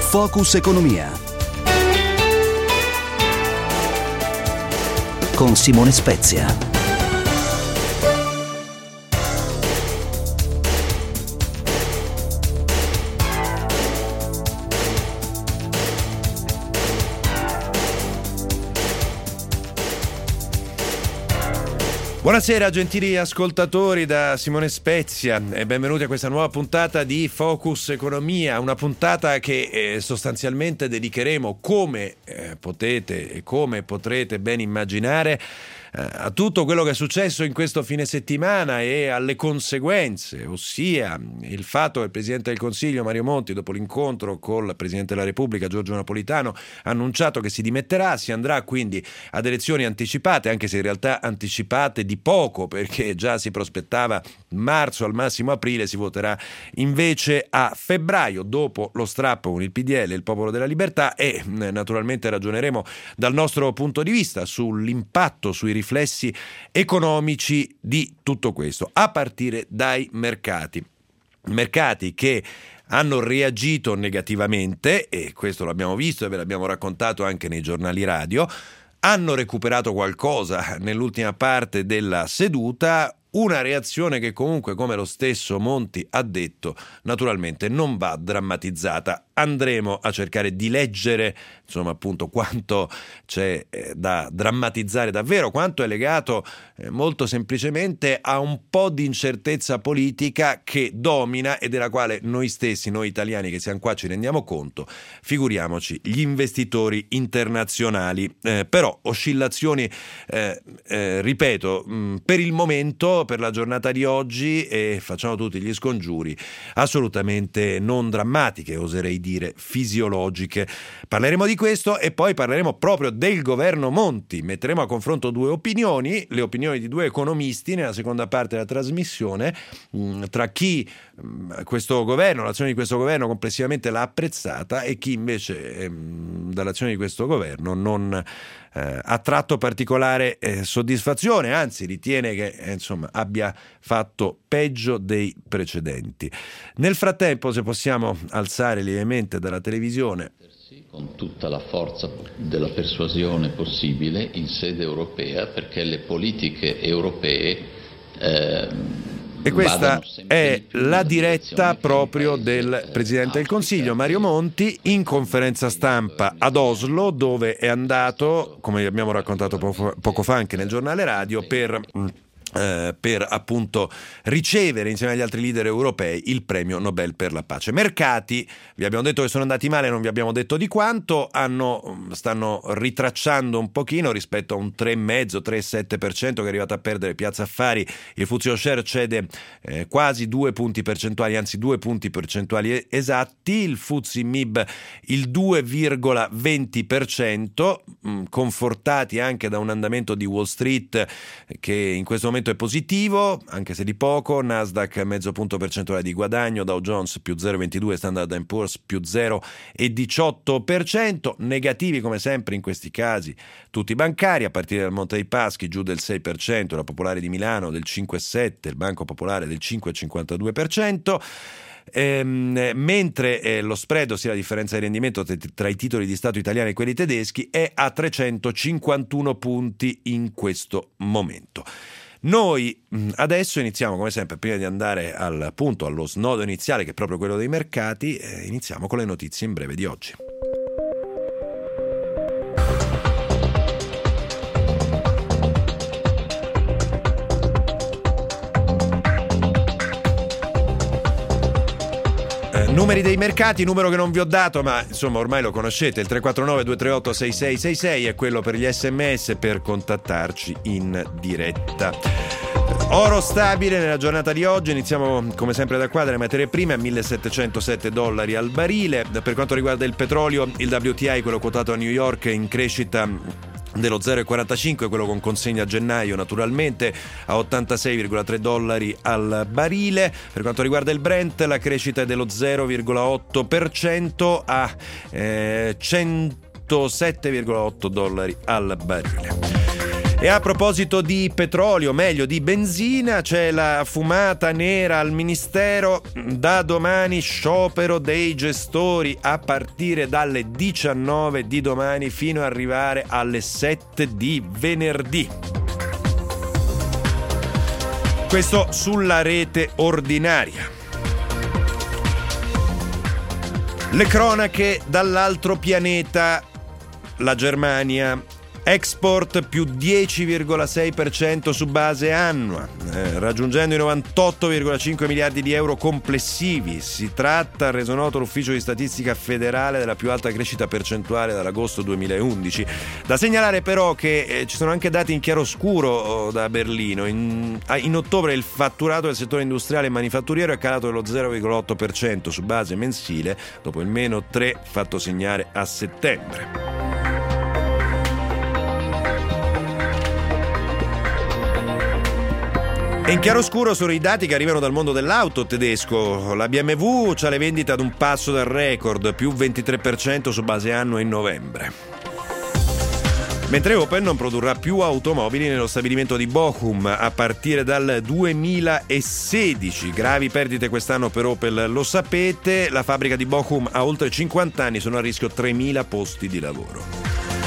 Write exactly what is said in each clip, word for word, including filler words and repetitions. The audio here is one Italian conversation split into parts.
Focus Economia con Simone Spezia. Buonasera gentili ascoltatori da Simone Spezia e benvenuti a questa nuova puntata di Focus Economia, una puntata che eh, sostanzialmente dedicheremo, come eh, potete e come potrete ben immaginare, a tutto quello che è successo in questo fine settimana e alle conseguenze, ossia il fatto che il Presidente del Consiglio Mario Monti, dopo l'incontro col Presidente della Repubblica Giorgio Napolitano, ha annunciato che si dimetterà, si andrà quindi ad elezioni anticipate, anche se in realtà anticipate di poco, perché già si prospettava marzo, al massimo aprile, si voterà invece a febbraio, dopo lo strappo con il P D L e il Popolo della Libertà, e naturalmente ragioneremo dal nostro punto di vista sull'impatto, sui riflessi economici di tutto questo, a partire dai mercati. Mercati che hanno reagito negativamente, e questo l'abbiamo visto e ve l'abbiamo raccontato anche nei giornali radio, hanno recuperato qualcosa nell'ultima parte della seduta, una reazione che comunque, come lo stesso Monti ha detto, naturalmente non va drammatizzata. Andremo a cercare di leggere, insomma, appunto, quanto c'è eh, da drammatizzare davvero, quanto è legato eh, molto semplicemente a un po' di incertezza politica che domina e della quale noi stessi, noi italiani che siamo qua, ci rendiamo conto, figuriamoci gli investitori internazionali. Eh, però oscillazioni, eh, eh, ripeto, mh, per il momento, per la giornata di oggi, e facciamo tutti gli scongiuri, assolutamente non drammatiche, oserei dire fisiologiche. Parleremo di questo e poi parleremo proprio del governo Monti. Metteremo a confronto due opinioni, le opinioni di due economisti nella seconda parte della trasmissione, tra chi questo governo, l'azione di questo governo complessivamente l'ha apprezzata e chi invece dall'azione di questo governo non Eh, ha tratto particolare eh, soddisfazione, anzi ritiene che eh, insomma abbia fatto peggio dei precedenti. Nel frattempo, se possiamo alzare lievemente dalla televisione, con tutta la forza della persuasione possibile in sede europea, perché le politiche europee eh, e questa è la diretta proprio del Presidente del Consiglio Mario Monti in conferenza stampa ad Oslo, dove è andato, come abbiamo raccontato poco, poco fa anche nel giornale radio, per Eh, per appunto ricevere insieme agli altri leader europei il premio Nobel per la pace. Mercati, vi abbiamo detto che sono andati male, non vi abbiamo detto di quanto, hanno, stanno ritracciando un pochino rispetto a un tre virgola cinque tre virgola sette per cento che è arrivato a perdere Piazza Affari. Il F T S E Share cede eh, quasi due punti percentuali, anzi due punti percentuali esatti, il F T S E M I B il due virgola venti per cento, mh, confortati anche da un andamento di Wall Street che in questo momento è positivo, anche se di poco. Nasdaq mezzo punto percentuale di guadagno, Dow Jones più zero virgola ventidue, Standard and Poor's più zero virgola diciotto per cento. Negativi come sempre in questi casi tutti i bancari, a partire dal Monte dei Paschi giù del sei per cento, la Popolare di Milano del cinque virgola sette per cento, il Banco Popolare del cinque virgola cinquantadue per cento. Ehm, mentre eh, lo spread, ossia la differenza di rendimento t- tra i titoli di Stato italiani e quelli tedeschi, è a trecentocinquantuno punti in questo momento. Noi adesso iniziamo, come sempre, prima di andare al punto, allo snodo iniziale, che è proprio quello dei mercati, eh, iniziamo con le notizie in breve di oggi. Numeri dei mercati, numero che non vi ho dato, ma insomma ormai lo conoscete, il tre quattro nove due tre otto sei sei sei sei è quello per gli sms per contattarci in diretta. Oro stabile nella giornata di oggi, iniziamo come sempre da qua, dalle materie prime, a millesettecentosette dollari al barile. Per quanto riguarda il petrolio, il W T I, quello quotato a New York, in crescita dello zero virgola quarantacinque, quello con consegna a gennaio naturalmente, a ottantasei virgola tre dollari al barile. Per quanto riguarda il Brent, la crescita è dello zero virgola otto per cento a eh, centosette virgola otto dollari al barile. E a proposito di petrolio, meglio di benzina, c'è la fumata nera al Ministero. Da domani sciopero dei gestori a partire dalle diciannove di domani fino ad arrivare alle sette di venerdì. Questo sulla rete ordinaria. Le cronache dall'altro pianeta, la Germania. Export più dieci virgola sei per cento su base annua, eh, raggiungendo i novantotto virgola cinque miliardi di euro complessivi. Si tratta, ha reso noto l'Ufficio di Statistica Federale, della più alta crescita percentuale dall'agosto duemilaundici. Da segnalare però che eh, ci sono anche dati in chiaroscuro oh, da Berlino. In, in ottobre il fatturato del settore industriale e manifatturiero è calato dello zero virgola otto per cento su base mensile, dopo il meno tre fatto segnare a settembre. E in chiaroscuro sono i dati che arrivano dal mondo dell'auto tedesco. La B M W c'ha le vendite ad un passo dal record, più ventitré per cento su base annua in novembre. Mentre Opel non produrrà più automobili nello stabilimento di Bochum a partire dal duemilasedici. Gravi perdite quest'anno per Opel, lo sapete. La fabbrica di Bochum ha oltre cinquanta anni, sono a rischio tremila posti di lavoro.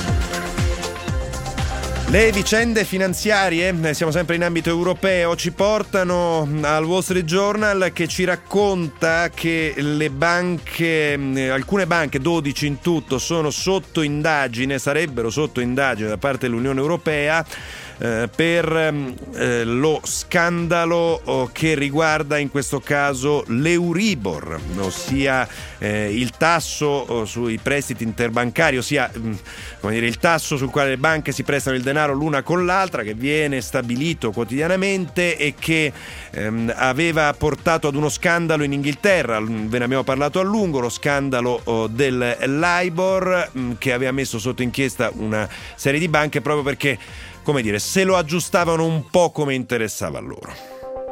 Le vicende finanziarie, siamo sempre in ambito europeo, ci portano al Wall Street Journal che ci racconta che le banche, alcune banche, dodici in tutto, sono sotto indagine, sarebbero sotto indagine da parte dell'Unione Europea eh, per eh, lo scandalo oh, che riguarda in questo caso l'Euribor, ossia eh, il tasso oh, sui prestiti interbancari, ossia mh, come dire, il tasso sul quale le banche si prestano il denaro l'una con l'altra, che viene stabilito quotidianamente e che ehm, aveva portato ad uno scandalo in Inghilterra. Ve ne abbiamo parlato a lungo, lo scandalo oh, del LIBOR mh, che aveva messo sotto inchiesta una serie di banche proprio perché, come dire, se lo aggiustavano un po' come interessava a loro.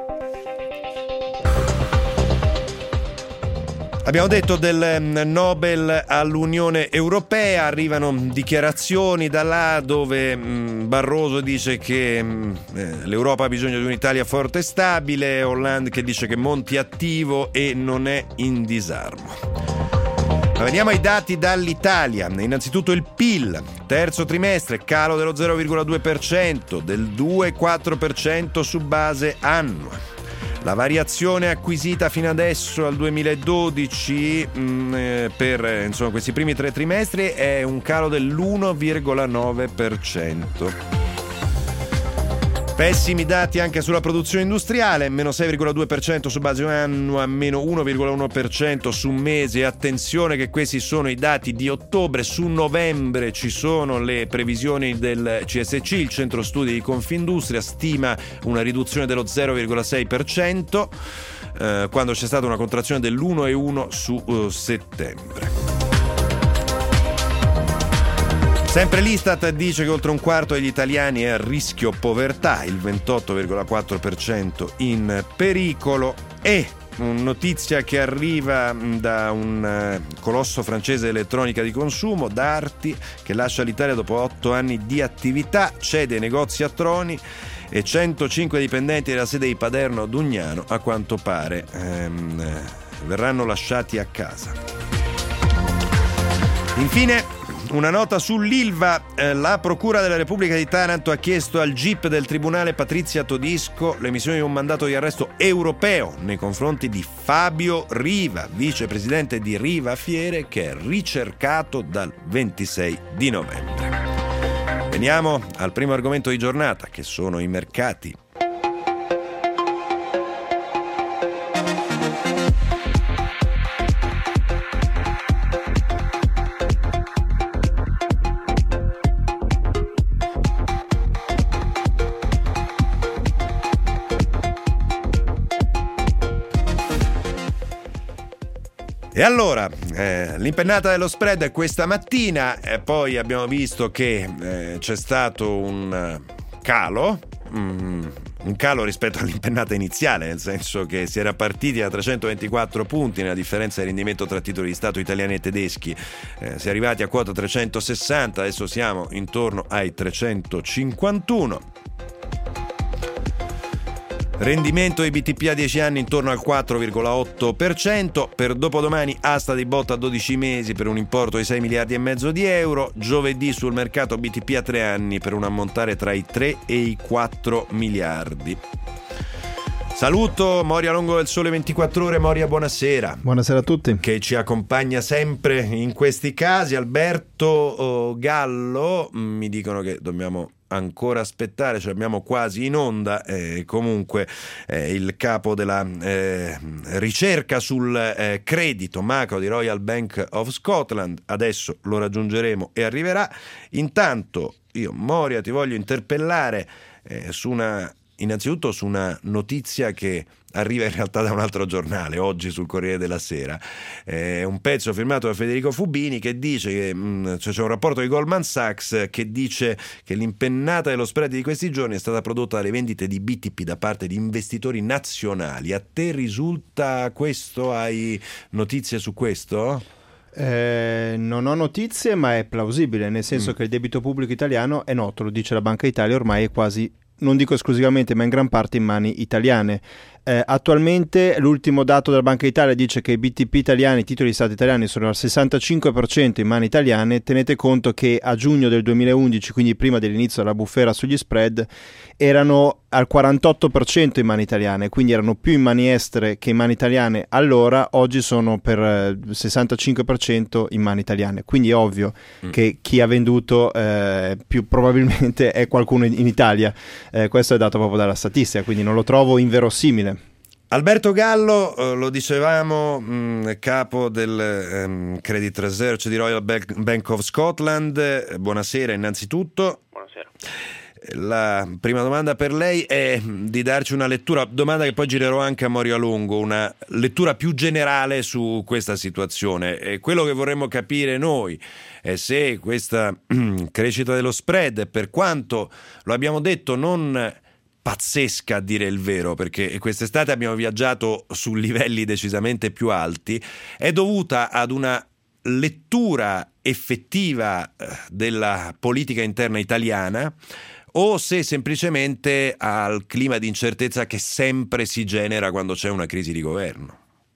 Abbiamo detto del Nobel all'Unione Europea, arrivano dichiarazioni da là dove Barroso dice che l'Europa ha bisogno di un'Italia forte e stabile, Hollande che dice che Monti è attivo e non è in disarmo. Ma veniamo ai dati dall'Italia. Innanzitutto il P I L, terzo trimestre, calo dello zero virgola due per cento, del due virgola quattro per cento su base annua. La variazione acquisita fino adesso al duemiladodici mh, per insomma, questi primi tre trimestri è un calo dell'uno virgola nove per cento. Pessimi dati anche sulla produzione industriale, meno sei virgola due per cento su base annua, meno uno virgola uno per cento su mese. Attenzione che questi sono i dati di ottobre, su novembre ci sono le previsioni del C S C, il Centro Studi di Confindustria, stima una riduzione dello zero virgola sei per cento, eh, quando c'è stata una contrazione dell'uno virgola uno per cento su uh, settembre. Sempre l'Istat dice che oltre un quarto degli italiani è a rischio povertà, il ventotto virgola quattro per cento in pericolo. E notizia che arriva da un colosso francese di elettronica di consumo, Darty, che lascia l'Italia dopo otto anni di attività, cede i negozi a Troni e centocinque dipendenti della sede di Paderno a Dugnano, a quanto pare, ehm, verranno lasciati a casa. Infine, una nota sull'Ilva. Eh, la Procura della Repubblica di Taranto ha chiesto al G I P del Tribunale Patrizia Todisco l'emissione di un mandato di arresto europeo nei confronti di Fabio Riva, vicepresidente di Riva Fiere, che è ricercato dal ventisei di novembre. Veniamo al primo argomento di giornata, che sono i mercati. E allora, eh, l'impennata dello spread questa mattina, e poi abbiamo visto che eh, c'è stato un calo, mm, un calo rispetto all'impennata iniziale, nel senso che si era partiti da trecentoventiquattro punti nella differenza di rendimento tra titoli di Stato italiani e tedeschi, eh, si è arrivati a quota trecentosessanta, adesso siamo intorno ai trecentocinquantuno. Rendimento dei B T P a dieci anni intorno al quattro virgola otto per cento, per dopodomani asta di botta a dodici mesi per un importo di sei miliardi e mezzo di euro, giovedì sul mercato B T P a tre anni per un ammontare tra i tre e i quattro miliardi. Saluto Moria Longo del Sole ventiquattro Ore. Moria, buonasera. Buonasera a tutti. Che ci accompagna sempre in questi casi. Alberto Gallo, mi dicono che dobbiamo ancora aspettare, cioè abbiamo quasi in onda, eh, comunque eh, il capo della eh, ricerca sul eh, credito macro di Royal Bank of Scotland, adesso lo raggiungeremo e arriverà. Intanto io, Moria, ti voglio interpellare eh, su una innanzitutto su una notizia che arriva in realtà da un altro giornale, oggi sul Corriere della Sera. È un pezzo firmato da Federico Fubini che dice che mh, cioè c'è un rapporto di Goldman Sachs che dice che l'impennata dello spread di questi giorni è stata prodotta dalle vendite di B T P da parte di investitori nazionali. A te risulta questo? Hai notizie su questo? Eh, non ho notizie, ma è plausibile, nel senso mm. che il debito pubblico italiano è noto, lo dice la Banca Italia, ormai è quasi, non dico esclusivamente, ma in gran parte in mani italiane. Eh, attualmente l'ultimo dato della Banca Italia dice che i B T P italiani, i titoli di Stato italiani, sono al sessantacinque per cento in mani italiane. Tenete conto che a giugno del duemilaundici, quindi prima dell'inizio della bufera sugli spread, erano al quarantotto per cento in mani italiane, quindi erano più in mani estere che in mani italiane allora. Oggi sono per il sessantacinque per cento in mani italiane, quindi è ovvio mm. che chi ha venduto eh, più probabilmente è qualcuno in, in Italia. Eh, questo è dato proprio dalla statistica, quindi non lo trovo inverosimile. Alberto Gallo, eh, lo dicevamo, mh, capo del um, Credit Research di Royal Bank of Scotland. Eh, buonasera innanzitutto. Buonasera. La prima domanda per lei è di darci una lettura, domanda che poi girerò anche a Moria Longo, una lettura più generale su questa situazione. E quello che vorremmo capire noi è se questa crescita dello spread, per quanto lo abbiamo detto non pazzesca a dire il vero, perché quest'estate abbiamo viaggiato su livelli decisamente più alti, è dovuta ad una lettura effettiva della politica interna italiana, o se semplicemente al clima di incertezza che sempre si genera quando c'è una crisi di governo?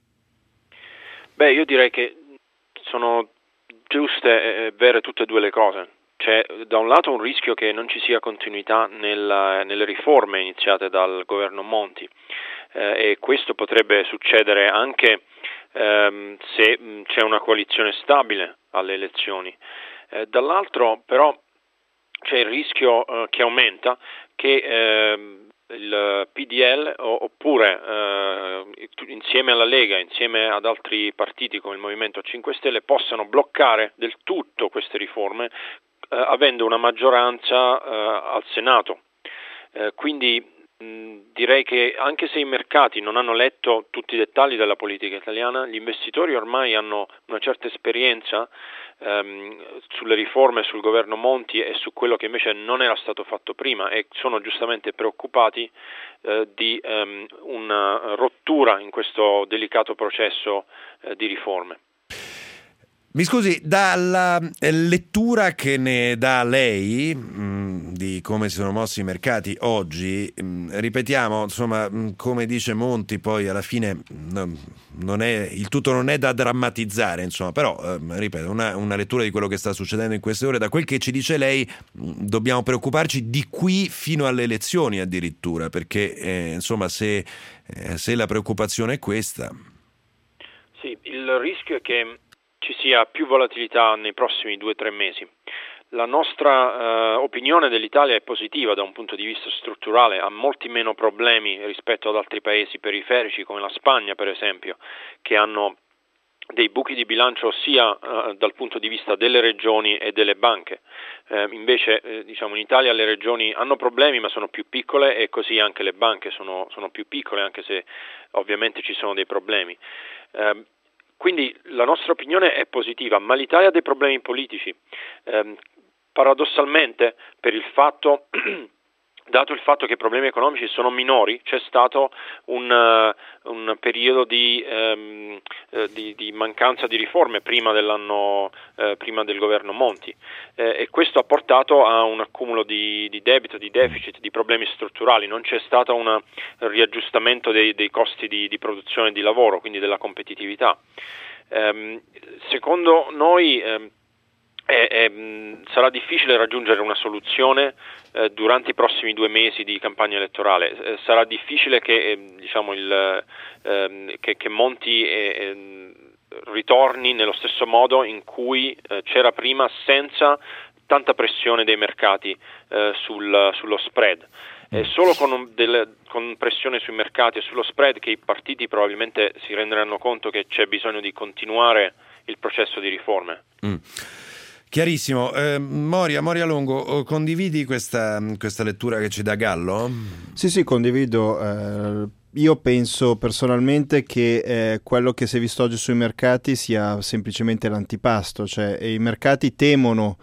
Beh, io direi che sono giuste e vere tutte e due le cose. C'è da un lato un rischio che non ci sia continuità nel, nelle riforme iniziate dal governo Monti, eh, e questo potrebbe succedere anche ehm, se mh, c'è una coalizione stabile alle elezioni. Eh, dall'altro però c'è il rischio eh, che aumenta che eh, il P D L oppure eh, insieme alla Lega, insieme ad altri partiti come il Movimento cinque Stelle, possano bloccare del tutto queste riforme eh, avendo una maggioranza eh, al Senato. Eh, quindi mh, direi che anche se i mercati non hanno letto tutti i dettagli della politica italiana, gli investitori ormai hanno una certa esperienza ehm, sulle riforme, sul governo Monti e su quello che invece non era stato fatto prima, e sono giustamente preoccupati eh, di ehm, una rottura in questo delicato processo eh, di riforme. Mi scusi, dalla lettura che ne dà lei mh, di come si sono mossi i mercati oggi, mh, ripetiamo, insomma, mh, come dice Monti, poi alla fine mh, non è, il tutto non è da drammatizzare, insomma, però, eh, ripeto, una, una lettura di quello che sta succedendo in queste ore, da quel che ci dice lei, mh, dobbiamo preoccuparci di qui fino alle elezioni addirittura, perché, eh, insomma, se, eh, se la preoccupazione è questa... Sì, il rischio è che ci sia più volatilità nei prossimi due o tre mesi. La nostra eh, opinione dell'Italia è positiva da un punto di vista strutturale, ha molti meno problemi rispetto ad altri paesi periferici come la Spagna, per esempio, che hanno dei buchi di bilancio sia eh, dal punto di vista delle regioni e delle banche. Eh, invece eh, diciamo in Italia le regioni hanno problemi ma sono più piccole, e così anche le banche sono, sono più piccole, anche se ovviamente ci sono dei problemi. Eh, Quindi la nostra opinione è positiva, ma l'Italia ha dei problemi politici, eh, paradossalmente per il fatto dato il fatto che i problemi economici sono minori, c'è stato un, uh, un periodo di, um, uh, di, di mancanza di riforme prima dell'anno, uh, prima del governo Monti, uh, e questo ha portato a un accumulo di, di debito, di deficit, di problemi strutturali. Non c'è stato un riaggiustamento dei, dei costi di, di produzione e di lavoro, quindi della competitività. Um, secondo noi um, è, è, sarà difficile raggiungere una soluzione eh, durante i prossimi due mesi di campagna elettorale. Eh, sarà difficile che, eh, diciamo il, eh, che, che Monti eh, ritorni nello stesso modo in cui eh, c'era prima, senza tanta pressione dei mercati eh, sul, sullo spread. È solo con, un, del, con pressione sui mercati e sullo spread che i partiti probabilmente si renderanno conto che c'è bisogno di continuare il processo di riforme. Mm. Chiarissimo. Eh, Moria, Moria Longo, condividi questa, questa lettura che ci dà Gallo? Sì, sì, condivido. Eh, io penso personalmente che eh, quello che si è visto oggi sui mercati sia semplicemente l'antipasto, cioè i mercati temono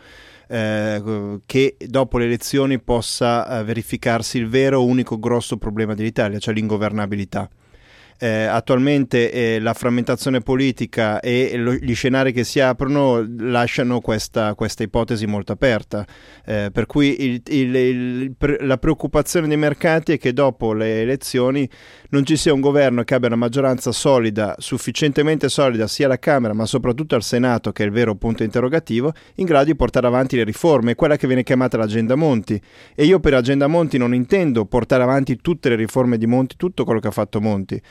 eh, che dopo le elezioni possa eh, verificarsi il vero unico grosso problema dell'Italia, cioè l'ingovernabilità. Eh, attualmente eh, la frammentazione politica e lo, gli scenari che si aprono lasciano questa, questa ipotesi molto aperta, eh, per cui il, il, il, la preoccupazione dei mercati è che dopo le elezioni non ci sia un governo che abbia una maggioranza solida, sufficientemente solida sia alla Camera ma soprattutto al Senato, che è il vero punto interrogativo, in grado di portare avanti le riforme, quella che viene chiamata l'agenda Monti. E io per agenda Monti non intendo portare avanti tutte le riforme di Monti, tutto quello che ha fatto Monti.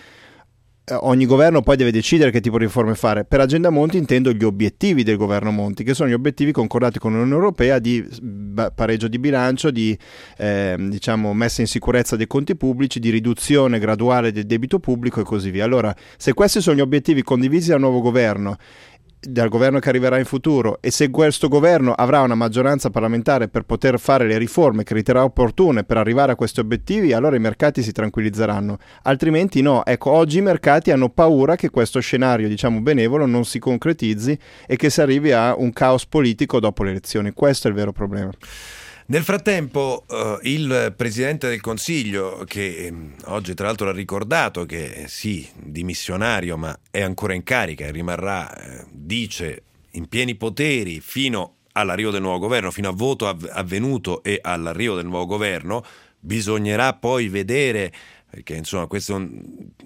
Ogni governo poi deve decidere che tipo di riforme fare. Per agenda Monti intendo gli obiettivi del governo Monti, che sono gli obiettivi concordati con l'Unione Europea di pareggio di bilancio, di eh, diciamo messa in sicurezza dei conti pubblici, di riduzione graduale del debito pubblico e così via. Allora, se questi sono gli obiettivi condivisi dal nuovo governo, dal governo che arriverà in futuro, e se questo governo avrà una maggioranza parlamentare per poter fare le riforme che riterrà opportune per arrivare a questi obiettivi, allora i mercati si tranquillizzeranno, altrimenti no. Ecco, oggi i mercati hanno paura che questo scenario, diciamo benevolo, non si concretizzi e che si arrivi a un caos politico dopo le elezioni. Questo è il vero problema. Nel frattempo uh, il Presidente del Consiglio, che eh, oggi tra l'altro ha ricordato che sì, dimissionario ma è ancora in carica e rimarrà, eh, dice, in pieni poteri fino all'arrivo del nuovo governo, fino a voto av- avvenuto e all'arrivo del nuovo governo. Bisognerà poi vedere, perché insomma questo è un...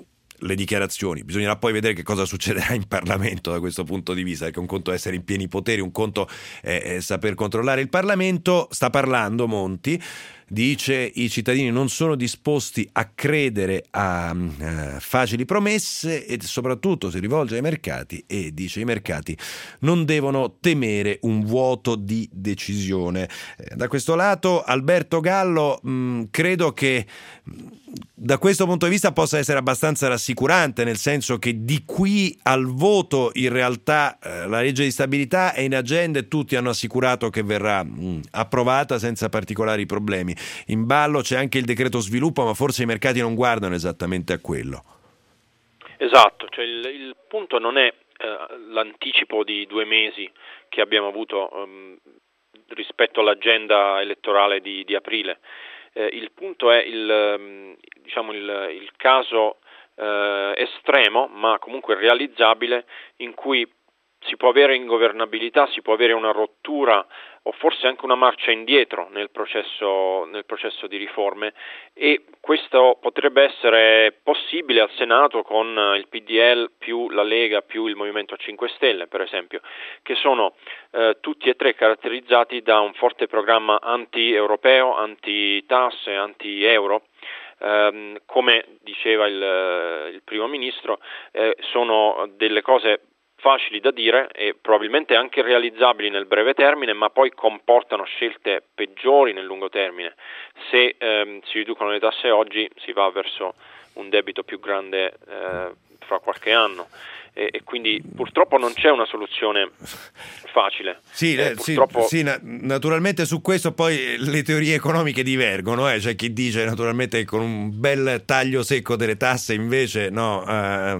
le dichiarazioni, bisognerà poi vedere che cosa succederà in Parlamento da questo punto di vista, perché un conto è essere in pieni poteri, un conto è, è saper controllare il Parlamento. Sta parlando Monti, dice: i cittadini non sono disposti a credere a uh, facili promesse, e soprattutto si rivolge ai mercati e dice: i mercati non devono temere un vuoto di decisione. Eh, da questo lato Alberto Gallo, mh, credo che mh, da questo punto di vista possa essere abbastanza rassicurante, nel senso che di qui al voto in realtà eh, la legge di stabilità è in agenda e tutti hanno assicurato che verrà mh, approvata senza particolari problemi. In ballo c'è anche il decreto sviluppo, ma forse i mercati non guardano esattamente a quello. Esatto, cioè il, il punto non è eh, l'anticipo di due mesi che abbiamo avuto um, rispetto all'agenda elettorale di, di aprile. Eh, il punto è il, diciamo il, il caso eh, estremo, ma comunque realizzabile, in cui si può avere ingovernabilità, si può avere una rottura o forse anche una marcia indietro nel processo, nel processo di riforme, e questo potrebbe essere possibile al Senato con il P D L più la Lega più il Movimento cinque Stelle, per esempio, che sono eh, tutti e tre caratterizzati da un forte programma anti-europeo, anti-tasse, anti-euro. Um, come diceva il, il Primo Ministro, eh, sono delle cose facili da dire e probabilmente anche realizzabili nel breve termine, ma poi comportano scelte peggiori nel lungo termine. Se ehm, si riducono le tasse oggi, si va verso un debito più grande eh, fra qualche anno. e, e quindi purtroppo non c'è una soluzione facile. Sì, eh, sì, purtroppo... sì na- naturalmente su questo poi le teorie economiche divergono, eh? C'è chi dice naturalmente che con un bel taglio secco delle tasse invece no, eh,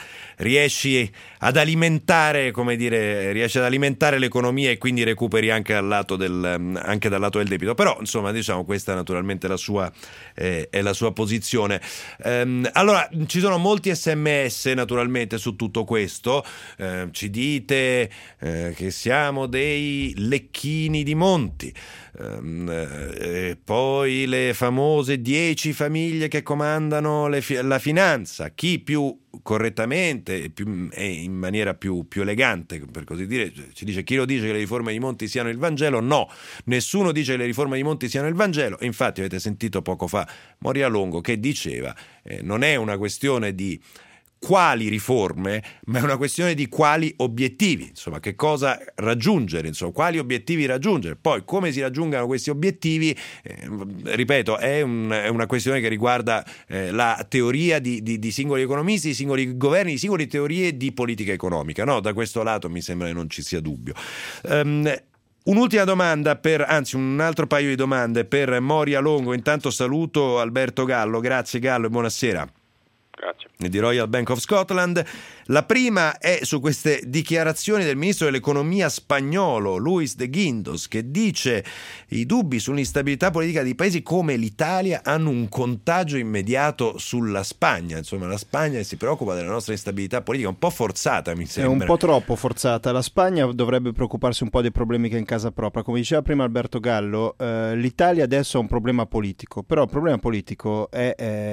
riesci ad alimentare, come dire, riesci ad alimentare l'economia e quindi recuperi anche dal lato del, anche dal lato del debito. Però insomma diciamo questa naturalmente la sua, eh, è la sua posizione. Ehm, allora ci sono molti sms naturalmente su tutto questo, eh, ci dite eh, che siamo dei lecchini di Monti, ehm, eh, poi le famose dieci famiglie che comandano le fi- la finanza, chi più correttamente e, più, e in maniera più, più elegante per così dire ci dice: chi lo dice che le riforme di Monti siano il Vangelo? No, nessuno dice che le riforme di Monti siano il Vangelo. Infatti avete sentito poco fa Moria Longo che diceva eh, non è una questione di quali riforme, ma è una questione di quali obiettivi, insomma che cosa raggiungere, insomma quali obiettivi raggiungere. Poi come si raggiungano questi obiettivi, eh, ripeto, è, un, è una questione che riguarda eh, la teoria di, di, di singoli economisti, di singoli governi, di singole teorie di politica economica, no? Da questo lato mi sembra che non ci sia dubbio. Um, Un'ultima domanda per, anzi un altro paio di domande per Moria Longo. Intanto saluto Alberto Gallo, grazie Gallo e buonasera. Grazie. Di Royal Bank of Scotland. La prima è su queste dichiarazioni del ministro dell'economia spagnolo Luis de Guindos, che dice: i dubbi sull'instabilità politica di paesi come l'Italia hanno un contagio immediato sulla Spagna. Insomma, la Spagna si preoccupa della nostra instabilità politica, un po' forzata mi sembra. È un po' troppo forzata. La Spagna dovrebbe preoccuparsi un po' dei problemi che ha in casa propria. Come diceva prima Alberto Gallo, eh, l'Italia adesso ha un problema politico, però il problema politico è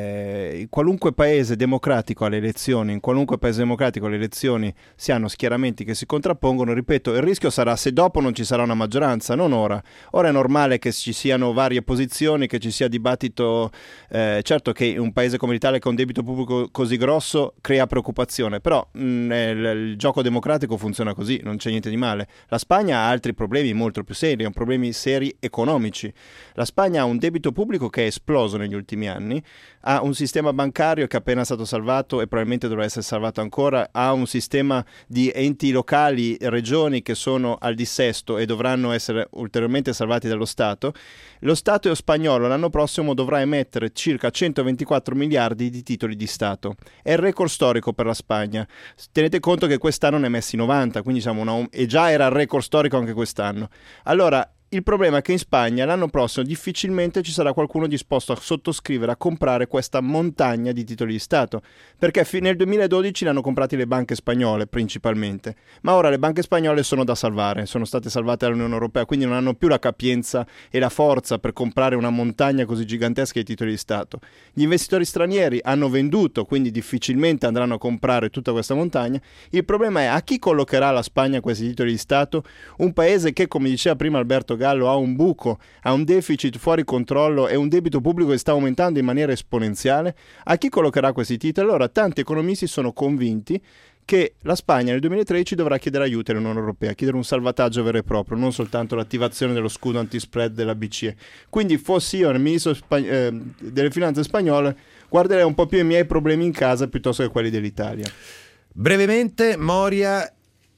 eh, qualunque paese democratico alle elezioni, in qualunque paese democratico le elezioni si hanno schieramenti che si contrappongono. Ripeto, il rischio sarà se dopo non ci sarà una maggioranza, non ora. Ora è normale che ci siano varie posizioni, che ci sia dibattito. Eh, certo che un paese come l'Italia con un debito pubblico così grosso crea preoccupazione, però mh, il, il gioco democratico funziona così, non c'è niente di male. La Spagna ha altri problemi molto più seri, ha problemi seri economici. La Spagna ha un debito pubblico che è esploso negli ultimi anni, ha un sistema bancario che è appena stato salvato e probabilmente dovrà essere salvato ancora, ha un sistema di enti locali, regioni che sono al dissesto e dovranno essere ulteriormente salvati dallo Stato. Lo Stato spagnolo l'anno prossimo dovrà emettere circa centoventiquattro miliardi di titoli di Stato. È il record storico per la Spagna. Tenete conto che quest'anno ne ha messi novanta, quindi diciamo una, e già era il record storico anche quest'anno. Allora, il problema è che in Spagna l'anno prossimo difficilmente ci sarà qualcuno disposto a sottoscrivere, a comprare questa montagna di titoli di Stato, perché nel duemiladodici l'hanno comprati le banche spagnole principalmente, ma ora le banche spagnole sono da salvare, sono state salvate dall'Unione Europea, quindi non hanno più la capienza e la forza per comprare una montagna così gigantesca di titoli di Stato. Gli investitori stranieri hanno venduto, quindi difficilmente andranno a comprare tutta questa montagna. Il problema è a chi collocherà la Spagna questi titoli di Stato, un paese che, come diceva prima Alberto Gallo, ha un buco, ha un deficit fuori controllo e un debito pubblico che sta aumentando in maniera esponenziale. A chi collocherà questi titoli? Allora, tanti economisti sono convinti che la Spagna nel duemilatredici dovrà chiedere aiuto all'Unione Europea, chiedere un salvataggio vero e proprio, non soltanto l'attivazione dello scudo anti-spread della B C E. Quindi fossi io il ministro spag- eh, delle finanze spagnole, guarderei un po' più i miei problemi in casa piuttosto che quelli dell'Italia. Brevemente, Moria,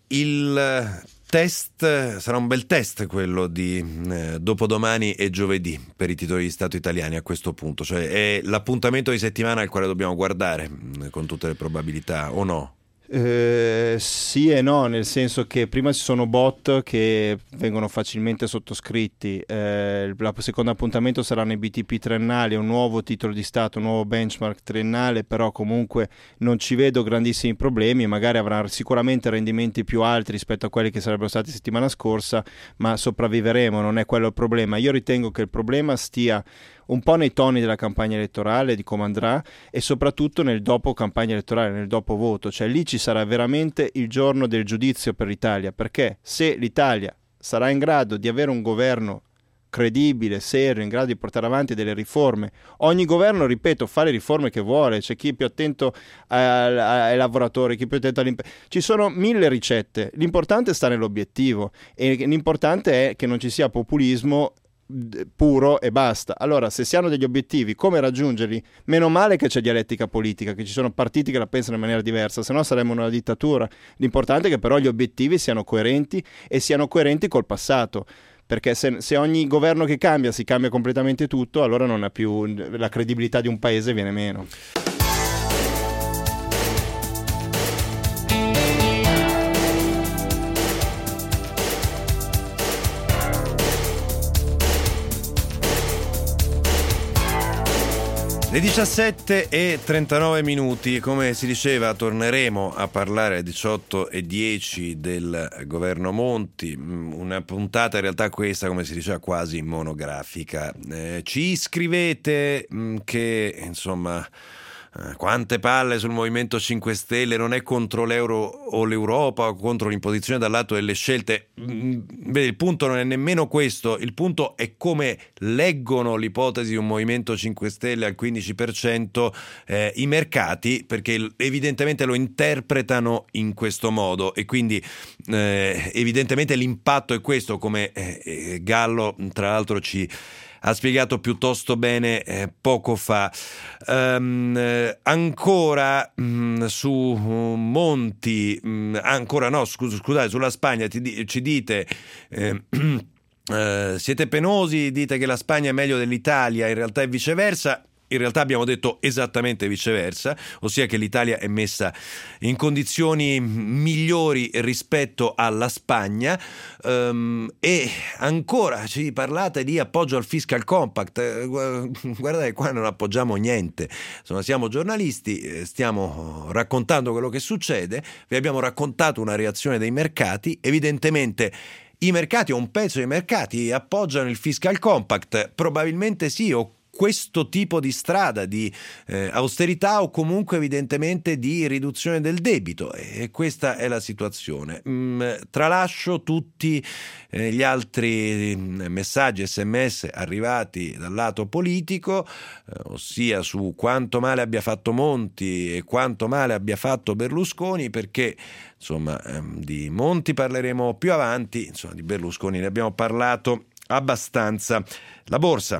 il test sarà un bel test quello di eh, dopodomani e giovedì per i titoli di Stato italiani a questo punto, cioè è l'appuntamento di settimana al quale dobbiamo guardare mh, con tutte le probabilità, o no? Eh, sì e no, nel senso che prima ci sono bot che vengono facilmente sottoscritti, eh, il secondo appuntamento saranno i B T P triennali, un nuovo titolo di Stato, un nuovo benchmark triennale, però comunque non ci vedo grandissimi problemi, magari avrà sicuramente rendimenti più alti rispetto a quelli che sarebbero stati settimana scorsa, ma sopravviveremo, non è quello il problema. Io ritengo che il problema stia un po' nei toni della campagna elettorale, di come andrà, e soprattutto nel dopo campagna elettorale, nel dopo voto, cioè lì ci sarà veramente il giorno del giudizio per l'Italia, perché se l'Italia sarà in grado di avere un governo credibile, serio, in grado di portare avanti delle riforme, ogni governo, ripeto, fa le riforme che vuole, c'è chi è più attento ai, ai lavoratori, chi è più attento all'impresa, ci sono mille ricette, l'importante sta nell'obiettivo e l'importante è che non ci sia populismo puro e basta. Allora, se si hanno degli obiettivi, come raggiungerli? Meno male che c'è dialettica politica, che ci sono partiti che la pensano in maniera diversa, se no saremmo una dittatura. L'importante è che però gli obiettivi siano coerenti e siano coerenti col passato, perché se, se ogni governo che cambia si cambia completamente tutto, allora non ha più la credibilità di un paese, viene meno. Le diciassette e trentanove minuti, come si diceva, torneremo a parlare alle diciotto e dieci del governo Monti, una puntata in realtà questa, come si diceva, quasi monografica. Eh, ci scrivete mh, che, insomma, eh, quante palle sul Movimento cinque Stelle, non è contro l'euro o l'Europa o contro l'imposizione dal lato delle scelte. Mm, vedi, il punto non è nemmeno questo, il punto è come leggono l'ipotesi di un Movimento cinque Stelle al quindici per cento eh, i mercati, perché evidentemente lo interpretano in questo modo e quindi eh, evidentemente l'impatto è questo, come eh, Gallo tra l'altro ci ha spiegato piuttosto bene eh, poco fa. Um, eh, ancora mh, su uh, Monti, mh, ancora no, scus- scusate, sulla Spagna ti di- ci dite... Eh, Uh, siete penosi, dite che la Spagna è meglio dell'Italia, in realtà è viceversa. In realtà abbiamo detto esattamente viceversa, ossia che l'Italia è messa in condizioni migliori rispetto alla Spagna. Um, e ancora ci parlate di appoggio al Fiscal Compact. Guardate, qua non appoggiamo niente, insomma, siamo giornalisti, stiamo raccontando quello che succede, vi abbiamo raccontato una reazione dei mercati. Evidentemente i mercati o un pezzo dei mercati appoggiano il Fiscal Compact, probabilmente sì, o questo tipo di strada di eh, austerità o comunque evidentemente di riduzione del debito, e questa è la situazione. Mm, tralascio tutti eh, gli altri messaggi sms arrivati dal lato politico, eh, ossia su quanto male abbia fatto Monti e quanto male abbia fatto Berlusconi, perché insomma ehm, di Monti parleremo più avanti, insomma di Berlusconi ne abbiamo parlato abbastanza. La borsa.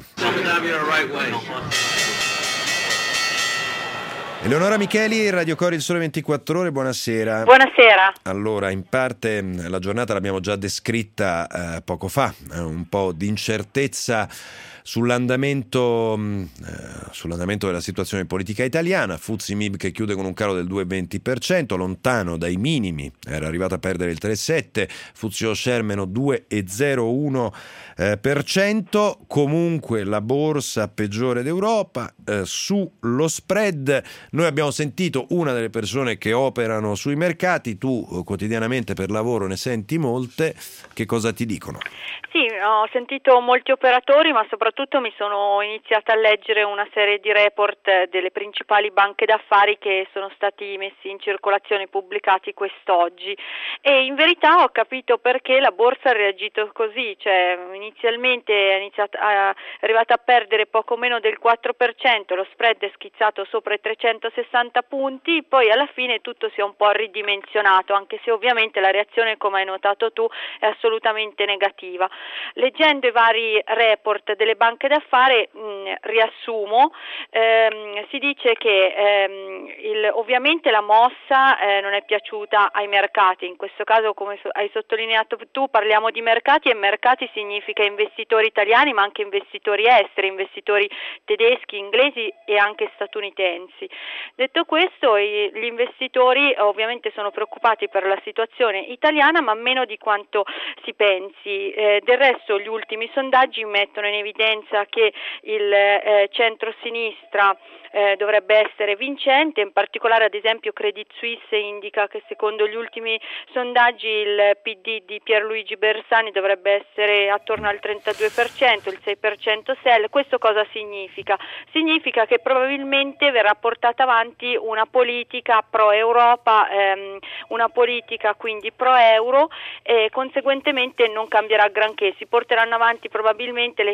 Eleonora Micheli, Radio Cori, il Sole ventiquattro Ore, buonasera. Buonasera. Allora, in parte la giornata l'abbiamo già descritta eh, poco fa, eh, un po' di incertezza sull'andamento, eh, sull'andamento della situazione politica italiana. Fuzzi Mib che chiude con un calo del due virgola venti per cento, lontano dai minimi, era arrivato a perdere il tre virgola sette per cento, Fuzzi Osher meno due virgola zero uno per cento. Comunque la borsa peggiore d'Europa. Eh, sullo spread noi abbiamo sentito una delle persone che operano sui mercati, tu eh, quotidianamente per lavoro ne senti molte, che cosa ti dicono? Sì, ho sentito molti operatori, ma soprattutto mi sono iniziata a leggere una serie di report delle principali banche d'affari che sono stati messi in circolazione, pubblicati quest'oggi, e in verità ho capito perché la borsa ha reagito così. Cioè, inizialmente è, iniziata, è arrivata a perdere poco meno del quattro per cento, lo spread è schizzato sopra i trecentosessanta punti, poi alla fine tutto si è un po' ridimensionato, anche se ovviamente la reazione, come hai notato tu, è assolutamente negativa. Leggendo i vari report delle banche d'affari, mh, riassumo, ehm, si dice che ehm, il, ovviamente la mossa eh, non è piaciuta ai mercati. In questo caso, come so, hai sottolineato tu, parliamo di mercati, e mercati significa investitori italiani ma anche investitori esteri, investitori tedeschi, inglesi e anche statunitensi. Detto questo, i, gli investitori ovviamente sono preoccupati per la situazione italiana, ma meno di quanto si pensi. Eh, del resto gli ultimi sondaggi mettono in evidenza che il eh, centro-sinistra eh, dovrebbe essere vincente, in particolare ad esempio Credit Suisse indica che secondo gli ultimi sondaggi il P D di Pierluigi Bersani dovrebbe essere attorno al trentadue per cento, il sei per cento S E L. Questo cosa significa? Significa che probabilmente verrà portata avanti una politica pro-Europa, ehm, una politica quindi pro-euro, e conseguentemente non cambierà granché. Si porteranno avanti probabilmente le scelte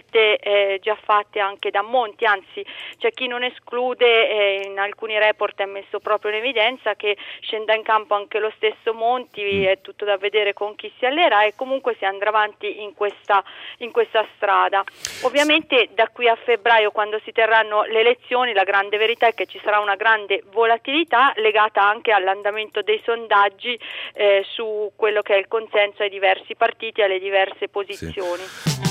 scelte eh, già fatte anche da Monti, anzi c'è chi non esclude, eh, in alcuni report è messo proprio in evidenza che scenda in campo anche lo stesso Monti, è tutto da vedere con chi si allera, e comunque si andrà avanti in questa, in questa strada. Ovviamente da qui a febbraio, quando si terranno le elezioni, la grande verità è che ci sarà una grande volatilità legata anche all'andamento dei sondaggi eh, su quello che è il consenso ai diversi partiti e alle diverse posizioni. Sì.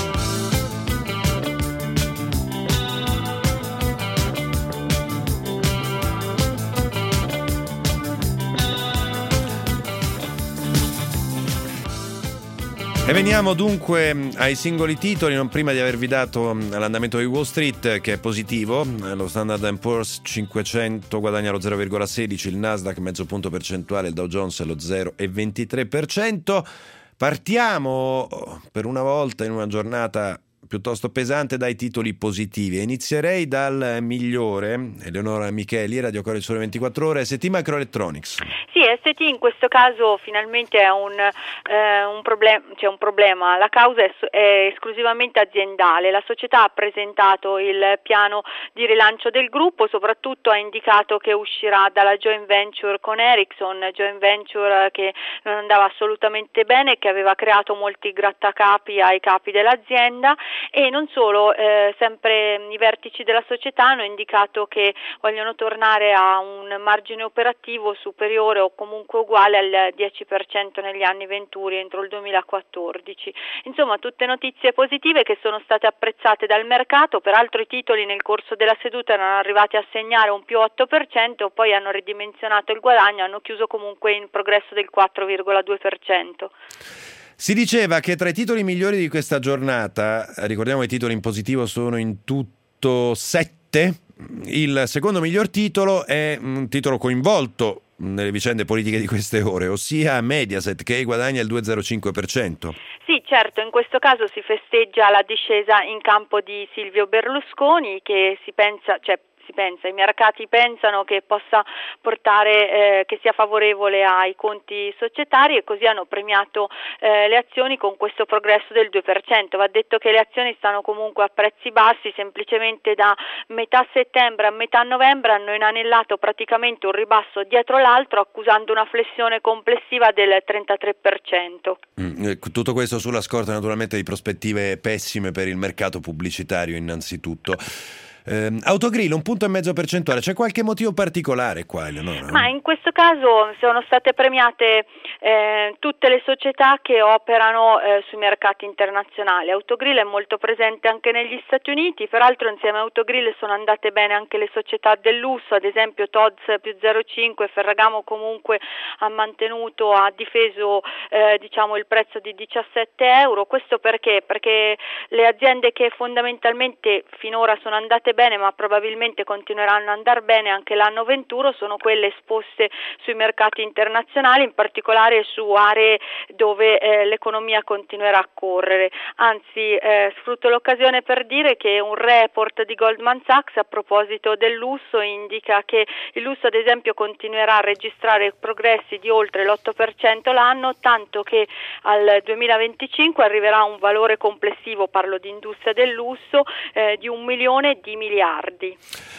E veniamo dunque ai singoli titoli, non prima di avervi dato l'andamento di Wall Street, che è positivo. Lo Standard and Poor's cinquecento guadagna lo zero virgola sedici, il Nasdaq mezzo punto percentuale, il Dow Jones lo zero virgola ventitré per cento. Partiamo per una volta in una giornata piuttosto pesante dai titoli positivi. Inizierei dal migliore, Eleonora Micheli, Radio Core Sole ventiquattro Ore, S T Microelectronics. Sì, S T in questo caso finalmente è un, eh, un, problem- c'è un problema, la causa è, è esclusivamente aziendale. La società ha presentato il piano di rilancio del gruppo, soprattutto ha indicato che uscirà dalla joint venture con Ericsson, joint venture che non andava assolutamente bene e che aveva creato molti grattacapi ai capi dell'azienda. E non solo, eh, sempre i vertici della società hanno indicato che vogliono tornare a un margine operativo superiore o comunque uguale al dieci per cento negli anni venturi entro il duemilaquattordici. Insomma, tutte notizie positive che sono state apprezzate dal mercato. Peraltro i titoli nel corso della seduta erano arrivati a segnare un più otto per cento, poi hanno ridimensionato il guadagno, hanno chiuso comunque in progresso del quattro virgola due per cento. Si diceva che tra i titoli migliori di questa giornata, ricordiamo i titoli in positivo sono in tutto sette, il secondo miglior titolo è un titolo coinvolto nelle vicende politiche di queste ore, ossia Mediaset, che guadagna il due virgola zero cinque per cento. Sì, certo, in questo caso si festeggia la discesa in campo di Silvio Berlusconi, che si pensa, cioè si pensa, i mercati pensano che possa portare, eh, che sia favorevole ai conti societari, e così hanno premiato eh, le azioni con questo progresso del due per cento. Va detto che le azioni stanno comunque a prezzi bassi, semplicemente da metà settembre a metà novembre hanno inanellato praticamente un ribasso dietro l'altro, accusando una flessione complessiva del trentatré per cento. Mm, tutto questo sulla scorta naturalmente di prospettive pessime per il mercato pubblicitario innanzitutto. Eh, Autogrill un punto e mezzo percentuale, c'è qualche motivo particolare qua, Eleonora? Ma in questo caso sono state premiate eh, tutte le società che operano eh, sui mercati internazionali. Autogrill è molto presente anche negli Stati Uniti, peraltro insieme a Autogrill sono andate bene anche le società del lusso, ad esempio Tod's più zero virgola cinque, Ferragamo comunque ha mantenuto, ha difeso eh, diciamo il prezzo di diciassette euro. Questo perché? Perché le aziende che fondamentalmente finora sono andate bene, ma probabilmente continueranno ad andare bene anche l'anno venturo, sono quelle esposte sui mercati internazionali, in particolare su aree dove eh, l'economia continuerà a correre. Anzi, eh, sfrutto l'occasione per dire che un report di Goldman Sachs a proposito del lusso indica che il lusso, ad esempio, continuerà a registrare progressi di oltre l'otto per cento l'anno, tanto che al duemilaventicinque arriverà a un valore complessivo, parlo di industria del lusso, eh, di un milione di miliardi.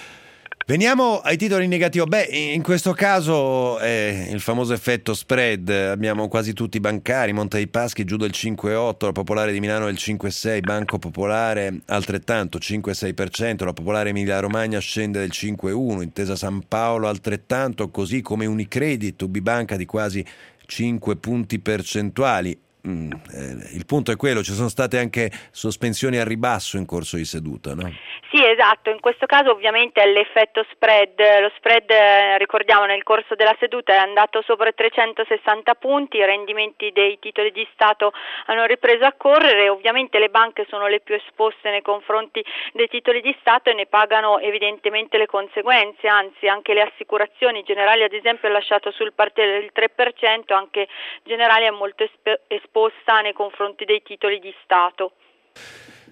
Veniamo ai titoli negativi. Beh, in questo caso è il famoso effetto spread. Abbiamo quasi tutti i bancari, Monte dei Paschi giù del cinque virgola otto, la Popolare di Milano del cinque virgola sei, Banco Popolare altrettanto cinque virgola sei per cento, la Popolare Emilia Romagna scende del cinque virgola uno, Intesa San Paolo altrettanto, così come Unicredit, Ubibanca di quasi cinque punti percentuali. Mm, eh, il punto è quello, ci sono state anche sospensioni a ribasso in corso di seduta, no? Sì, esatto, in questo caso ovviamente è l'effetto spread, lo spread eh, ricordiamo nel corso della seduta è andato sopra i trecentosessanta punti, i rendimenti dei titoli di Stato hanno ripreso a correre, ovviamente le banche sono le più esposte nei confronti dei titoli di Stato e ne pagano evidentemente le conseguenze, anzi anche le assicurazioni. Generali ad esempio ha lasciato sul partire del tre per cento, anche Generali è molto esp- esposta nei confronti dei titoli di Stato.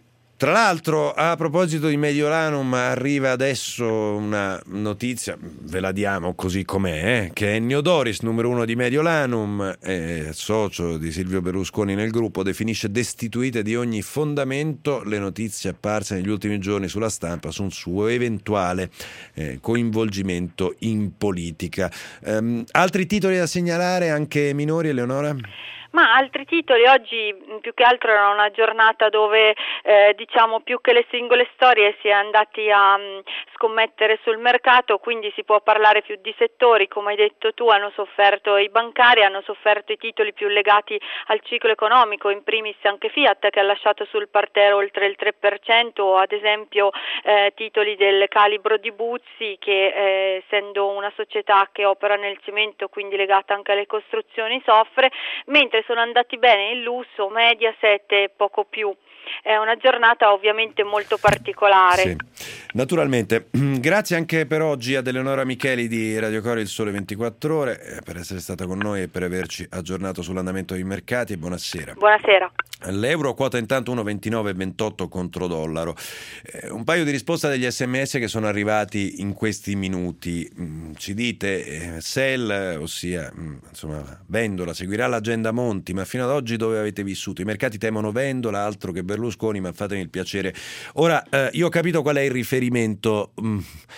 Tra l'altro, a proposito di Mediolanum, arriva adesso una notizia, ve la diamo così com'è, eh, che Ennio Doris, numero uno di Mediolanum, eh, socio di Silvio Berlusconi nel gruppo, definisce destituite di ogni fondamento le notizie apparse negli ultimi giorni sulla stampa su un suo eventuale eh, coinvolgimento in politica. Um, altri titoli da segnalare, anche minori, Eleonora? Ma altri titoli, oggi più che altro era una giornata dove eh, diciamo più che le singole storie si è andati a mh, scommettere sul mercato, quindi si può parlare più di settori, come hai detto tu, hanno sofferto i bancari, hanno sofferto i titoli più legati al ciclo economico, in primis anche Fiat che ha lasciato sul parterre oltre il tre per cento, o ad esempio eh, titoli del calibro di Buzzi che eh, essendo una società che opera nel cemento, quindi legata anche alle costruzioni, soffre, mentre sono andati bene il lusso, Mediaset e poco più. È una giornata ovviamente molto particolare. Sì, naturalmente. Grazie anche per oggi ad Eleonora Micheli di Radio Cori Il Sole ventiquattro Ore per essere stata con noi e per averci aggiornato sull'andamento dei mercati. Buonasera. Buonasera. L'euro quota intanto uno virgola ventinove ventotto contro dollaro. Eh, un paio di risposte degli sms che sono arrivati in questi minuti. Mm, ci dite eh, Sell, ossia mm, insomma Vendola, seguirà l'agenda Monti, ma fino ad oggi dove avete vissuto? I mercati temono Vendola, altro che Berlusconi, ma fatemi il piacere. Ora, eh, io ho capito qual è il riferimento, mm,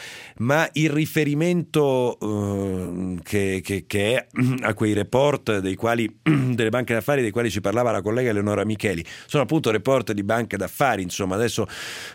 ma il riferimento uh, che, che, che è a quei report dei quali delle banche d'affari dei quali ci parlava la collega Eleonora Micheli sono appunto report di banche d'affari. Insomma, adesso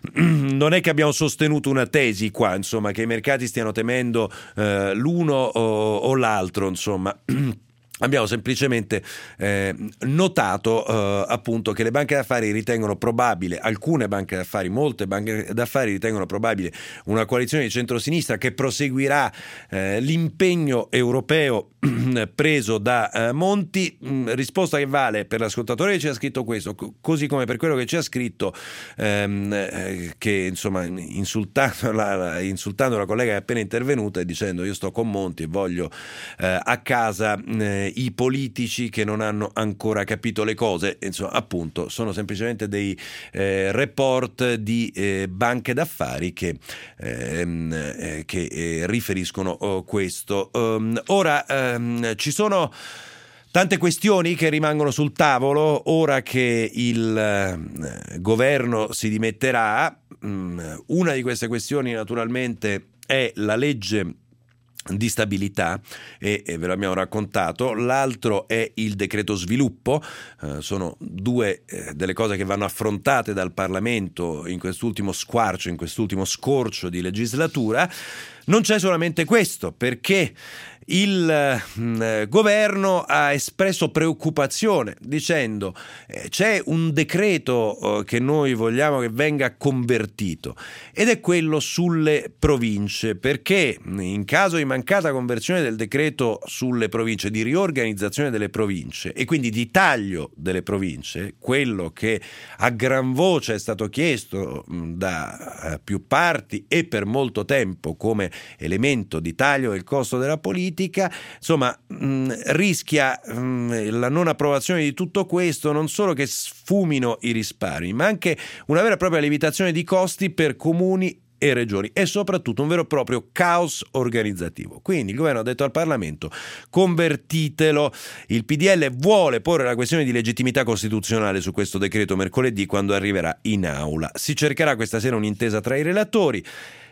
non è che abbiamo sostenuto una tesi qua, insomma, che i mercati stiano temendo uh, l'uno o, o l'altro, insomma. Abbiamo semplicemente eh, notato eh, appunto che le banche d'affari ritengono probabile, alcune banche d'affari, molte banche d'affari ritengono probabile una coalizione di centrosinistra che proseguirà eh, l'impegno europeo preso da eh, Monti. Mh, risposta che vale per l'ascoltatore che ci ha scritto questo, co- così come per quello che ci ha scritto ehm, eh, che insomma insultando la, la, insultando la collega che è appena intervenuta e dicendo io sto con Monti e voglio eh, a casa eh, i politici che non hanno ancora capito le cose. Insomma, appunto, sono semplicemente dei eh, report di eh, banche d'affari che, ehm, eh, che eh, riferiscono oh, questo. Um, ora ehm, ci sono tante questioni che rimangono sul tavolo ora che il eh, governo si dimetterà. Um, una di queste questioni naturalmente è la legge di stabilità e, e ve l'abbiamo raccontato, l'altro è il decreto sviluppo. Eh, sono due eh, delle cose che vanno affrontate dal Parlamento in quest'ultimo squarcio, in quest'ultimo scorcio di legislatura. Non c'è solamente questo, perché il eh, governo ha espresso preoccupazione dicendo eh, c'è un decreto eh, che noi vogliamo che venga convertito ed è quello sulle province, perché in caso di mancata conversione del decreto sulle province, di riorganizzazione delle province e quindi di taglio delle province, quello che a gran voce è stato chiesto mh, da uh, più parti e per molto tempo come elemento di taglio del costo della politica, insomma mh, rischia mh, la non approvazione di tutto questo non solo che sfumino i risparmi, ma anche una vera e propria lievitazione di costi per comuni e regioni e soprattutto un vero e proprio caos organizzativo. Quindi il governo ha detto al Parlamento: convertitelo. Il P D L vuole porre la questione di legittimità costituzionale su questo decreto mercoledì quando arriverà in aula. Si cercherà questa sera un'intesa tra i relatori.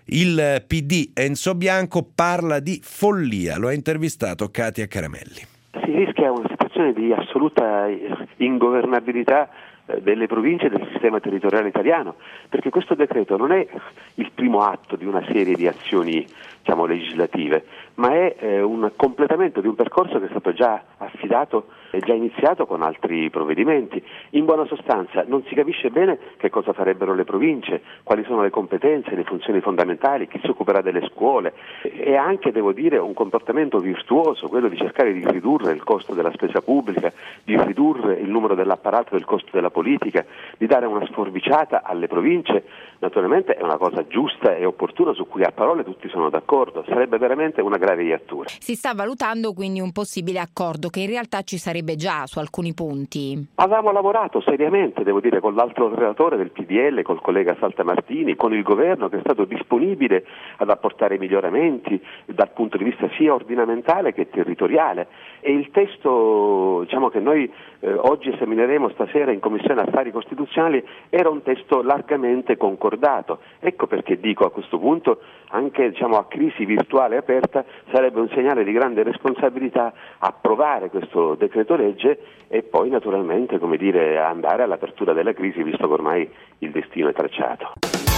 Il P D Enzo Bianco parla di follia, lo ha intervistato Katia Caramelli. Si rischia una situazione di assoluta ingovernabilità delle province e del sistema territoriale italiano, perché questo decreto non è il primo atto di una serie di azioni, diciamo, legislative, ma è eh, un completamento di un percorso che è stato già affidato e già iniziato con altri provvedimenti. In buona sostanza non si capisce bene che cosa farebbero le province, quali sono le competenze, le funzioni fondamentali, chi si occuperà delle scuole, e anche, devo dire, un comportamento virtuoso, quello di cercare di ridurre il costo della spesa pubblica, di ridurre il numero dell'apparato del costo della politica, di dare una sforbiciata alle province. Naturalmente è una cosa giusta e opportuna su cui a parole tutti sono d'accordo, sarebbe veramente una grave iattura. Si sta valutando quindi un possibile accordo che in realtà ci sarebbe lavorerebbe già su alcuni punti. Avevamo lavorato seriamente, devo dire, con l'altro relatore del P D L, col collega Saltamartini, con il governo che è stato disponibile ad apportare miglioramenti dal punto di vista sia ordinamentale che territoriale, e il testo, diciamo, che noi eh, oggi esamineremo stasera in Commissione Affari Costituzionali era un testo largamente concordato. Ecco perché dico, a questo punto, anche, diciamo, a crisi virtuale aperta sarebbe un segnale di grande responsabilità approvare questo decreto legge e poi naturalmente, come dire, andare all'apertura della crisi, visto che ormai il destino è tracciato.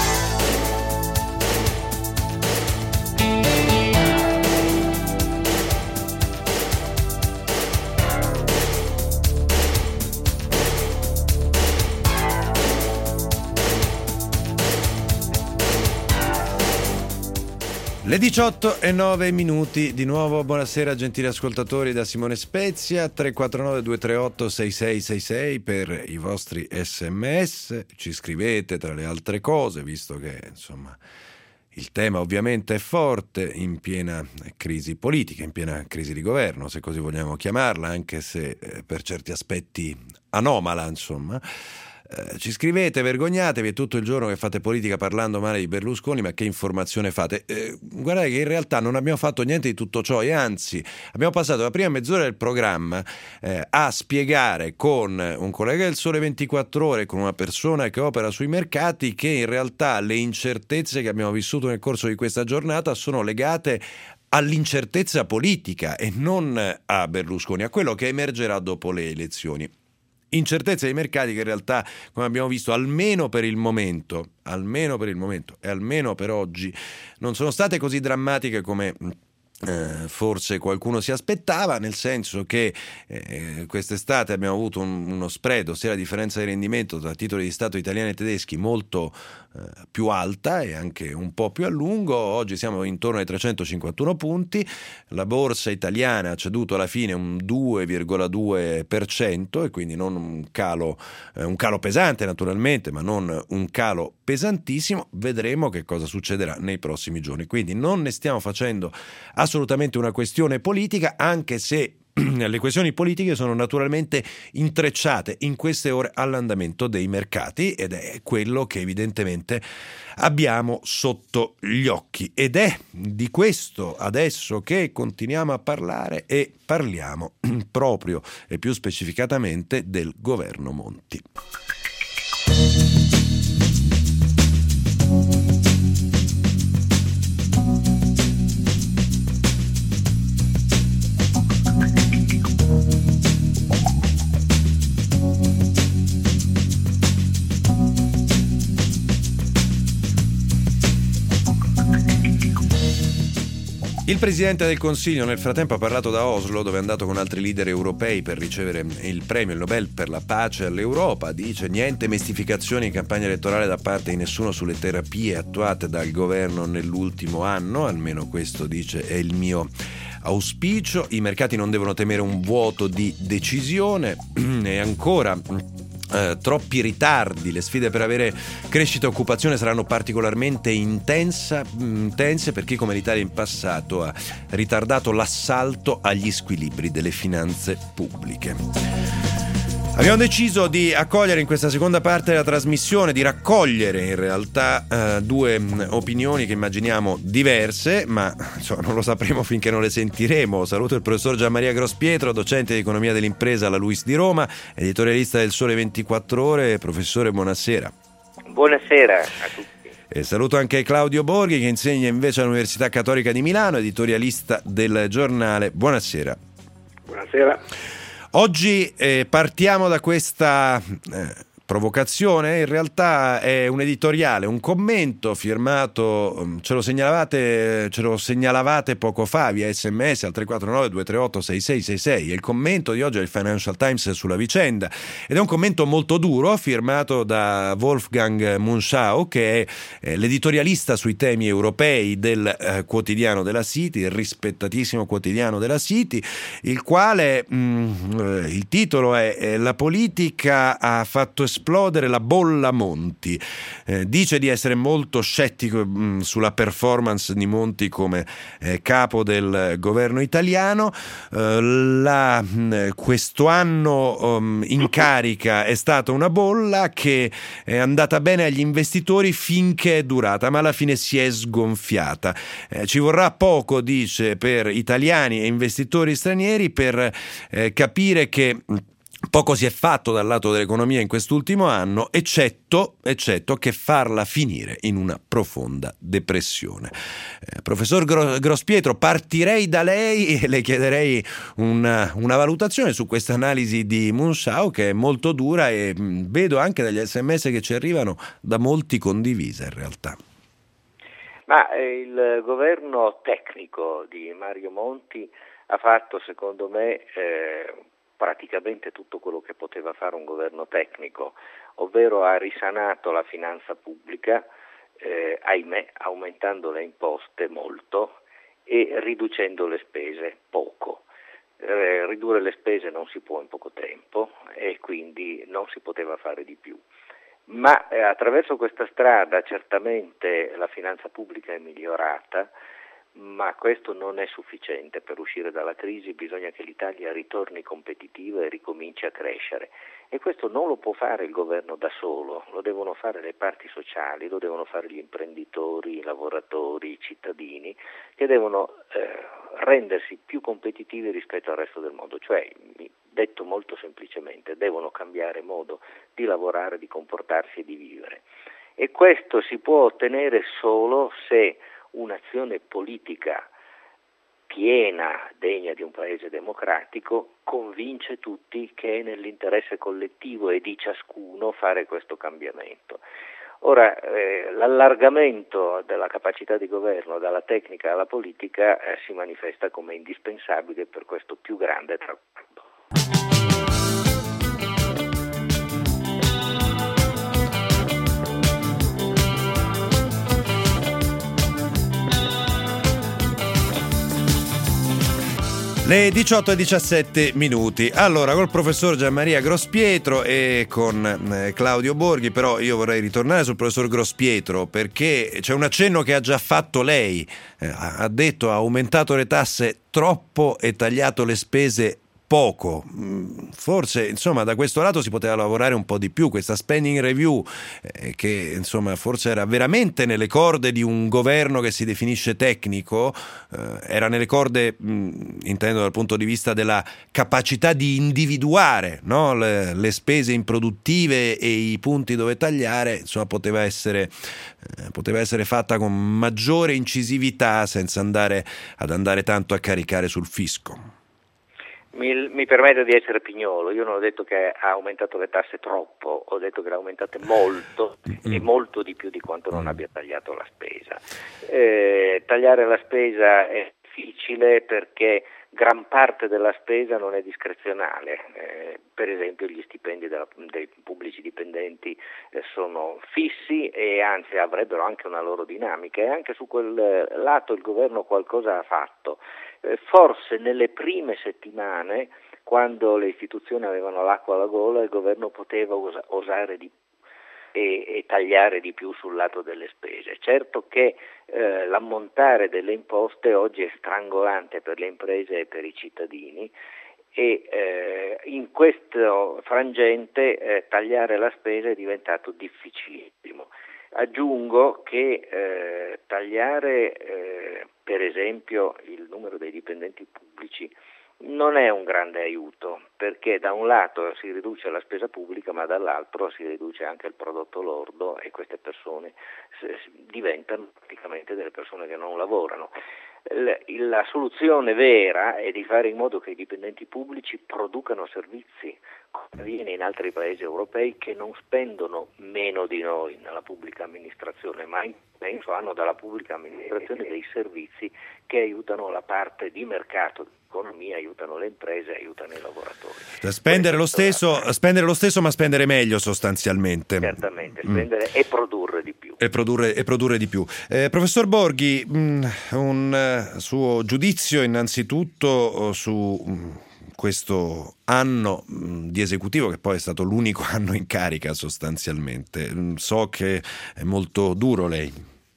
Le diciotto e nove minuti, di nuovo buonasera gentili ascoltatori da Simone Spezia. Tre quattro nove due tre otto sei sei sei sei per i vostri sms, ci scrivete tra le altre cose, visto che insomma il tema ovviamente è forte, in piena crisi politica, in piena crisi di governo, se così vogliamo chiamarla, anche se eh, per certi aspetti anomala, insomma. Eh, ci scrivete, vergognatevi, è tutto il giorno che fate politica parlando male di Berlusconi, ma che informazione fate? Eh, guardate che in realtà non abbiamo fatto niente di tutto ciò, e anzi abbiamo passato la prima mezz'ora del programma eh, a spiegare con un collega del Sole ventiquattro Ore, con una persona che opera sui mercati, che in realtà le incertezze che abbiamo vissuto nel corso di questa giornata sono legate all'incertezza politica e non a Berlusconi, a quello che emergerà dopo le elezioni. Incertezza dei mercati che in realtà, come abbiamo visto, almeno per il momento, almeno per il momento e almeno per oggi, non sono state così drammatiche come eh, forse qualcuno si aspettava, nel senso che eh, quest'estate abbiamo avuto un, uno spread, ossia la differenza di rendimento tra titoli di Stato italiani e tedeschi molto eh, più alta e anche un po' più a lungo. Oggi siamo intorno ai trecentocinquantuno punti, la borsa italiana ha ceduto alla fine un due virgola due per cento, e quindi non un calo, eh, un calo pesante naturalmente, ma non un calo pesantissimo. Vedremo che cosa succederà nei prossimi giorni, quindi non ne stiamo facendo assolutamente una questione politica, anche se le questioni politiche sono naturalmente intrecciate in queste ore all'andamento dei mercati, ed è quello che evidentemente abbiamo sotto gli occhi, ed è di questo adesso che continuiamo a parlare, e parliamo proprio e più specificatamente del governo Monti. Il Presidente del Consiglio nel frattempo ha parlato da Oslo, dove è andato con altri leader europei per ricevere il premio Nobel per la pace all'Europa. Dice: niente mistificazioni in campagna elettorale da parte di nessuno sulle terapie attuate dal governo nell'ultimo anno, almeno questo, dice, è il mio auspicio. I mercati non devono temere un vuoto di decisione. E ancora, Eh, troppi ritardi, le sfide per avere crescita e occupazione saranno particolarmente intensa, intense per chi come l'Italia in passato ha ritardato l'assalto agli squilibri delle finanze pubbliche. Abbiamo deciso di accogliere in questa seconda parte della trasmissione, di raccogliere in realtà eh, due mh, opinioni che immaginiamo diverse, ma insomma, non lo sapremo finché non le sentiremo. Saluto il professor Gianmaria Grospietro, docente di economia dell'impresa alla LUISS di Roma, editorialista del Sole ventiquattro Ore. Professore, buonasera. Buonasera a tutti. E saluto anche Claudio Borghi, che insegna invece all'Università Cattolica di Milano, editorialista del giornale. Buonasera. Buonasera. Oggi eh, partiamo da questa eh, provocazione. In realtà è un editoriale, un commento firmato, ce lo segnalavate, ce lo segnalavate poco fa via sms al tre quattro nove due tre otto sei sei sei sei. Il commento di oggi è il Financial Times sulla vicenda, ed è un commento molto duro, firmato da Wolfgang Munschau, che è l'editorialista sui temi europei del eh, quotidiano della City, il rispettatissimo quotidiano della City, il quale mh, il titolo è eh, la politica ha fatto esplodere esplodere la bolla Monti. Eh, dice di essere molto scettico mh, sulla performance di Monti come eh, capo del governo italiano. Eh, la, mh, questo anno um, in carica è stata una bolla che è andata bene agli investitori finché è durata, ma alla fine si è sgonfiata. Eh, ci vorrà poco, dice, per italiani e investitori stranieri per eh, capire che poco si è fatto dal lato dell'economia in quest'ultimo anno, eccetto, eccetto che farla finire in una profonda depressione. Eh, professor Gro- Grospietro, partirei da lei e le chiederei una, una valutazione su questa analisi di Munshau, che è molto dura e mh, vedo anche dagli sms che ci arrivano da molti condivisa in realtà. Ma eh, il governo tecnico di Mario Monti ha fatto, secondo me, eh, praticamente tutto quello che poteva fare un governo tecnico, ovvero ha risanato la finanza pubblica, eh, ahimè, aumentando le imposte molto e riducendo le spese poco. Eh, ridurre le spese non si può in poco tempo e quindi non si poteva fare di più. Ma eh, attraverso questa strada certamente la finanza pubblica è migliorata, ma questo non è sufficiente per uscire dalla crisi. Bisogna che l'Italia ritorni competitiva e ricominci a crescere, e questo non lo può fare il governo da solo, lo devono fare le parti sociali, lo devono fare gli imprenditori, i lavoratori, i cittadini, che devono eh, rendersi più competitivi rispetto al resto del mondo, cioè, detto molto semplicemente, devono cambiare modo di lavorare, di comportarsi e di vivere, e questo si può ottenere solo se un'azione politica piena, degna di un paese democratico, convince tutti che è nell'interesse collettivo e di ciascuno fare questo cambiamento. Ora, eh, l'allargamento della capacità di governo dalla tecnica alla politica eh, si manifesta come indispensabile per questo più grande traguardo. Le diciotto e diciassette minuti. Allora, col professor Gianmaria Grospietro e con eh, Claudio Borghi, però io vorrei ritornare sul professor Grospietro, perché c'è un accenno che ha già fatto lei. Eh, ha detto ha aumentato le tasse troppo e tagliato le spese poco. Forse, insomma, da questo lato si poteva lavorare un po' di più. Questa spending review eh, che, insomma, forse era veramente nelle corde di un governo che si definisce tecnico, eh, era nelle corde, mh, intendo dal punto di vista della capacità di individuare, no? le, le spese improduttive e i punti dove tagliare, insomma, poteva essere, eh, poteva essere fatta con maggiore incisività, senza andare ad andare tanto a caricare sul fisco. Mi, mi permetto di essere pignolo, io non ho detto che ha aumentato le tasse troppo, ho detto che le ha aumentate molto e molto di più di quanto non abbia tagliato la spesa. Eh, tagliare la spesa è difficile perché gran parte della spesa non è discrezionale, eh, per esempio gli stipendi della, dei pubblici dipendenti eh, sono fissi e anzi avrebbero anche una loro dinamica, e anche su quel lato il governo qualcosa ha fatto. Eh, forse nelle prime settimane, quando le istituzioni avevano l'acqua alla gola, il governo poteva osa, osare di più e, e tagliare di più sul lato delle spese. Certo che eh, l'ammontare delle imposte oggi è strangolante per le imprese e per i cittadini, e eh, in questo frangente eh, tagliare la spesa è diventato difficilissimo. Aggiungo che eh, tagliare eh, per esempio il numero dei dipendenti pubblici non è un grande aiuto, perché da un lato si riduce la spesa pubblica, ma dall'altro si riduce anche il prodotto lordo e queste persone diventano praticamente delle persone che non lavorano. La soluzione vera è di fare in modo che i dipendenti pubblici producano servizi, come avviene in altri paesi europei che non spendono meno di noi nella pubblica amministrazione, ma in penso hanno dalla pubblica amministrazione dei servizi che aiutano la parte di mercato, dell'economia, aiutano le imprese, aiutano i lavoratori. Spendere lo stesso, spendere lo stesso, ma spendere meglio sostanzialmente. Certamente, spendere mm. e produrre di più. E produrre, e produrre di più. Eh, professor Borghi, mh, un uh, suo giudizio innanzitutto su... Mh, questo anno mh, di esecutivo, che poi è stato l'unico anno in carica sostanzialmente. So che è molto duro lei.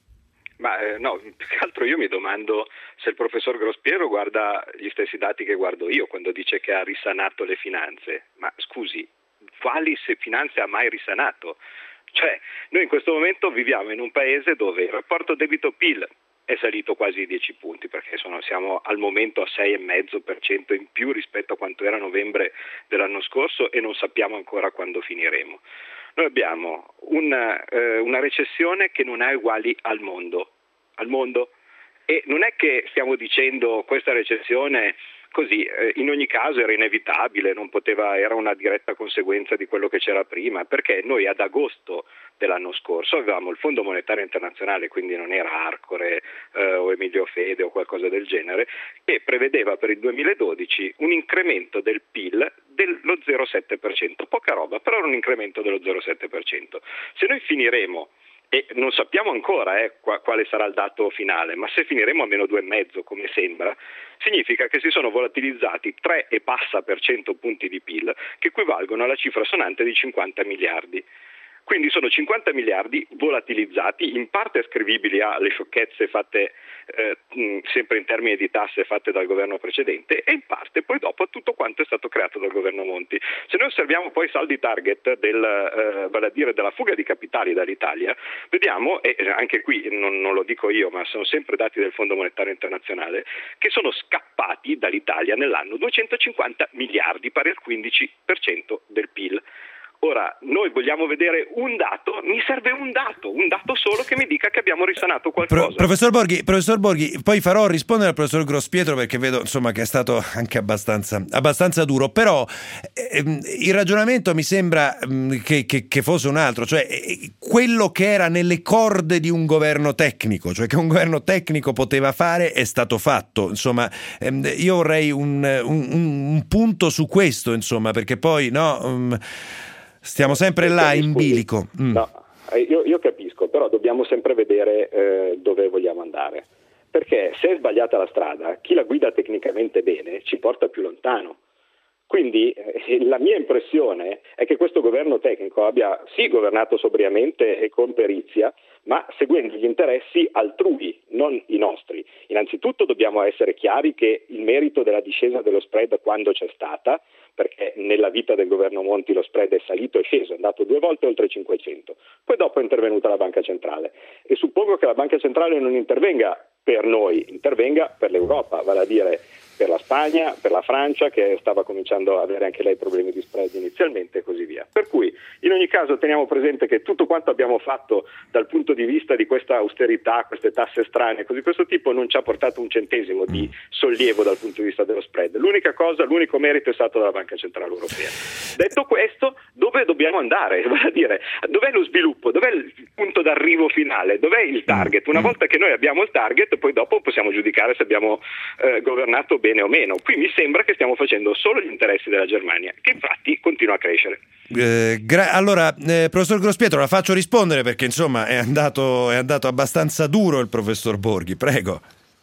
Ma eh, no, più che altro io mi domando se il professor Grospiero guarda gli stessi dati che guardo io quando dice che ha risanato le finanze. Ma scusi, quali se finanze ha mai risanato? Cioè, noi in questo momento viviamo in un paese dove il rapporto debito-P I L è salito quasi dieci punti, perché sono, siamo al momento a sei virgola cinque per cento in più rispetto a quanto era a novembre dell'anno scorso e non sappiamo ancora quando finiremo. Noi abbiamo una, eh, una recessione che non ha uguali al mondo, al mondo, e non è che stiamo dicendo questa recessione così, eh, in ogni caso era inevitabile, non poteva, era una diretta conseguenza di quello che c'era prima, perché noi ad agosto dell'anno scorso avevamo il Fondo Monetario Internazionale, quindi non era Arcore eh, o Emilio Fede o qualcosa del genere, che prevedeva per il duemiladodici un incremento del P I L dello zero virgola sette per cento, poca roba, però era un incremento dello zero virgola sette per cento. Se noi finiremo, e non sappiamo ancora eh, quale sarà il dato finale, ma se finiremo a meno due virgola cinque come sembra, significa che si sono volatilizzati tre e passa per cento punti di P I L, che equivalgono alla cifra sonante di cinquanta miliardi. Quindi sono cinquanta miliardi volatilizzati, in parte ascrivibili alle sciocchezze fatte eh, mh, sempre in termini di tasse fatte dal governo precedente, e in parte poi dopo a tutto quanto è stato creato dal governo Monti. Se noi osserviamo poi i saldi target del, eh, vale a dire della fuga di capitali dall'Italia, vediamo, e anche qui non, non lo dico io, ma sono sempre dati del Fondo Monetario Internazionale, che sono scappati dall'Italia nell'anno duecentocinquanta miliardi, pari al quindici per cento del P I L. Ora, noi vogliamo vedere un dato, mi serve un dato, un dato solo che mi dica che abbiamo risanato qualcosa. Pro, professor Borghi, professor Borghi, poi farò rispondere al professor Grospietro, perché vedo insomma che è stato anche abbastanza, abbastanza duro, però ehm, il ragionamento mi sembra ehm, che, che, che fosse un altro, cioè eh, quello che era nelle corde di un governo tecnico, cioè che un governo tecnico poteva fare, è stato fatto. Insomma, ehm, io vorrei un, un, un punto su questo, insomma, perché poi no... Um, stiamo sempre là in bilico. Mm. No, io, io capisco, però dobbiamo sempre vedere eh, dove vogliamo andare. Perché se è sbagliata la strada, chi la guida tecnicamente bene ci porta più lontano. Quindi eh, la mia impressione è che questo governo tecnico abbia sì governato sobriamente e con perizia, ma seguendo gli interessi altrui, non i nostri. Innanzitutto dobbiamo essere chiari che il merito della discesa dello spread, quando c'è stata, perché nella vita del governo Monti lo spread è salito e sceso, è andato due volte oltre cinquecento. Poi dopo è intervenuta la Banca Centrale e suppongo che la Banca Centrale non intervenga per noi, intervenga per l'Europa, vale a dire per la Spagna, per la Francia, che stava cominciando ad avere anche lei problemi di spread inizialmente, e così via. Per cui in ogni caso teniamo presente che tutto quanto abbiamo fatto dal punto di vista di questa austerità, queste tasse strane, così questo tipo, non ci ha portato un centesimo di sollievo dal punto di vista dello spread. L'unica cosa, l'unico merito è stato della Banca Centrale Europea. Detto questo, dove dobbiamo andare? Vale a dire, dov'è lo sviluppo? Dov'è il punto d'arrivo finale? Dov'è il target? Una volta che noi abbiamo il target, poi dopo possiamo giudicare se abbiamo eh, governato bene o meno. Qui mi sembra che stiamo facendo solo gli interessi della Germania, che infatti continua a crescere. Eh, gra- allora, eh, professor Grospietro, la faccio rispondere perché insomma è andato, è andato abbastanza duro il professor Borghi, prego.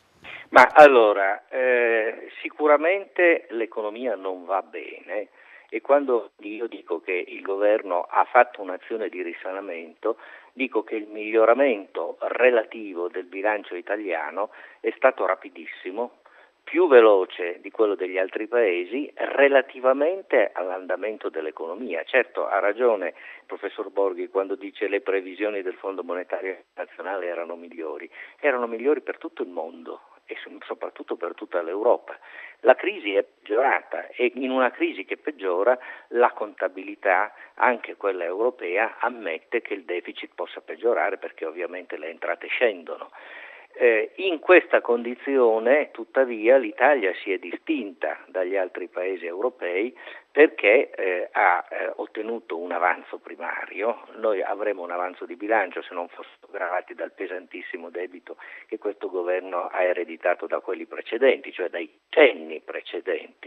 Ma allora, eh, sicuramente l'economia non va bene, e quando io dico che il governo ha fatto un'azione di risanamento, dico che il miglioramento relativo del bilancio italiano è stato rapidissimo, più veloce di quello degli altri paesi relativamente all'andamento dell'economia. Certo, ha ragione il professor Borghi quando dice le previsioni del Fondo Monetario Internazionale erano migliori, erano migliori per tutto il mondo e soprattutto per tutta l'Europa. La crisi è peggiorata e in una crisi che peggiora la contabilità, anche quella europea, ammette che il deficit possa peggiorare perché ovviamente le entrate scendono. Eh, in questa condizione, tuttavia, l'Italia si è distinta dagli altri paesi europei perché eh, ha eh, ottenuto un avanzo primario. Noi avremo un avanzo di bilancio se non fossimo gravati dal pesantissimo debito che questo governo ha ereditato da quelli precedenti, cioè dai decenni precedenti.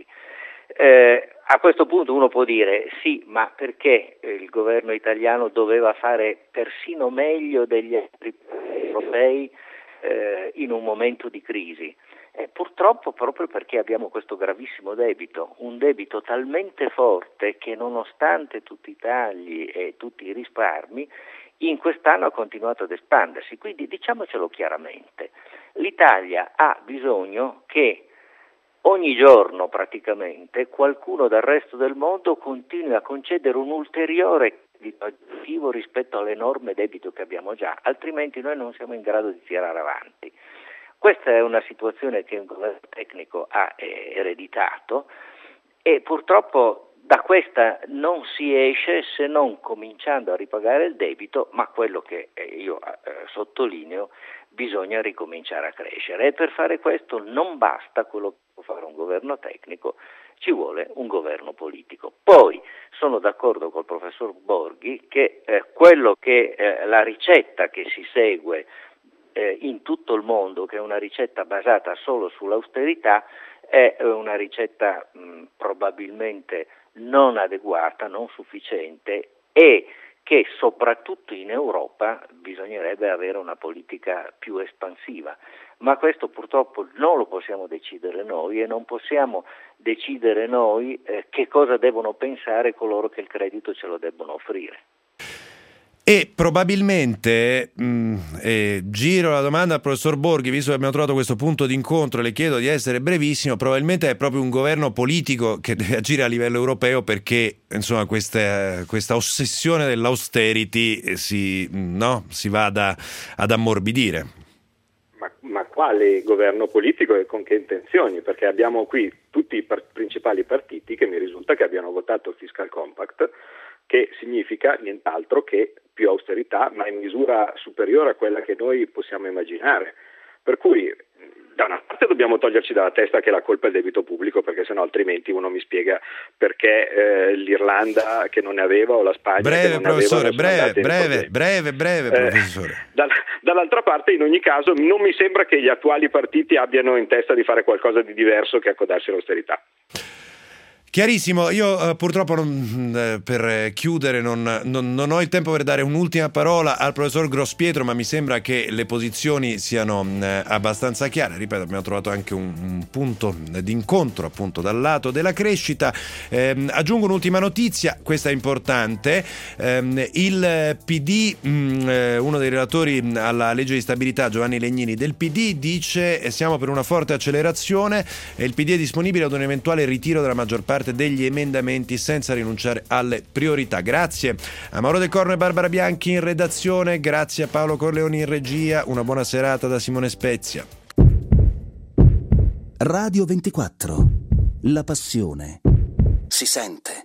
Eh, a questo punto uno può dire sì, ma perché eh, il governo italiano doveva fare persino meglio degli altri paesi europei in un momento di crisi? E purtroppo proprio perché abbiamo questo gravissimo debito, un debito talmente forte che nonostante tutti i tagli e tutti i risparmi, in quest'anno ha continuato ad espandersi. Quindi diciamocelo chiaramente, l'Italia ha bisogno che ogni giorno praticamente qualcuno dal resto del mondo continui a concedere un ulteriore debito aggiuntivo rispetto all'enorme debito che abbiamo già, altrimenti noi non siamo in grado di tirare avanti. Questa è una situazione che il governo tecnico ha ereditato e purtroppo da questa non si esce se non cominciando a ripagare il debito, ma quello che io eh, sottolineo, bisogna ricominciare a crescere e per fare questo non basta quello che può fare un governo tecnico, ci vuole un governo politico. Poi sono d'accordo col professor Borghi che eh, quello che eh, la ricetta che si segue eh, in tutto il mondo, che è una ricetta basata solo sull'austerità, è una ricetta mh, probabilmente non adeguata, non sufficiente e che soprattutto in Europa bisognerebbe avere una politica più espansiva, ma questo purtroppo non lo possiamo decidere noi e non possiamo decidere noi eh, che cosa devono pensare coloro che il credito ce lo debbono offrire. E probabilmente, mh, eh, giro la domanda al professor Borghi, visto che abbiamo trovato questo punto d'incontro, le chiedo di essere brevissimo, probabilmente è proprio un governo politico che deve agire a livello europeo perché insomma questa, questa ossessione dell'austerity si, no, si va ad, ad ammorbidire. Ma, ma quale governo politico e con che intenzioni? Perché abbiamo qui tutti i par- principali partiti che mi risulta che abbiano votato il Fiscal Compact, che significa nient'altro che più austerità, ma in misura superiore a quella che noi possiamo immaginare. Per cui da una parte dobbiamo toglierci dalla testa che la colpa è il debito pubblico, perché sennò altrimenti uno mi spiega perché eh, l'Irlanda che non ne aveva o la Spagna breve, che non professore, ne aveva breve, breve, breve, breve, eh, professore. Da, dall'altra parte, in ogni caso, non mi sembra che gli attuali partiti abbiano in testa di fare qualcosa di diverso che accodarsi all'austerità. Chiarissimo, io eh, purtroppo non, eh, per chiudere non, non, non ho il tempo per dare un'ultima parola al professor Grospietro, ma mi sembra che le posizioni siano eh, abbastanza chiare. Ripeto, abbiamo trovato anche un, un punto d'incontro appunto dal lato della crescita. Eh, aggiungo un'ultima notizia, questa è importante. Eh, il P D, mh, eh, uno dei relatori alla legge di stabilità, Giovanni Legnini del P D, dice eh, siamo per una forte accelerazione e il P D è disponibile ad un eventuale ritiro della maggior parte degli emendamenti senza rinunciare alle priorità. Grazie a Mauro De Corno e Barbara Bianchi in redazione, grazie a Paolo Corleoni in regia, una buona serata da Simone Spezia. Radio ventiquattro, la passione si sente.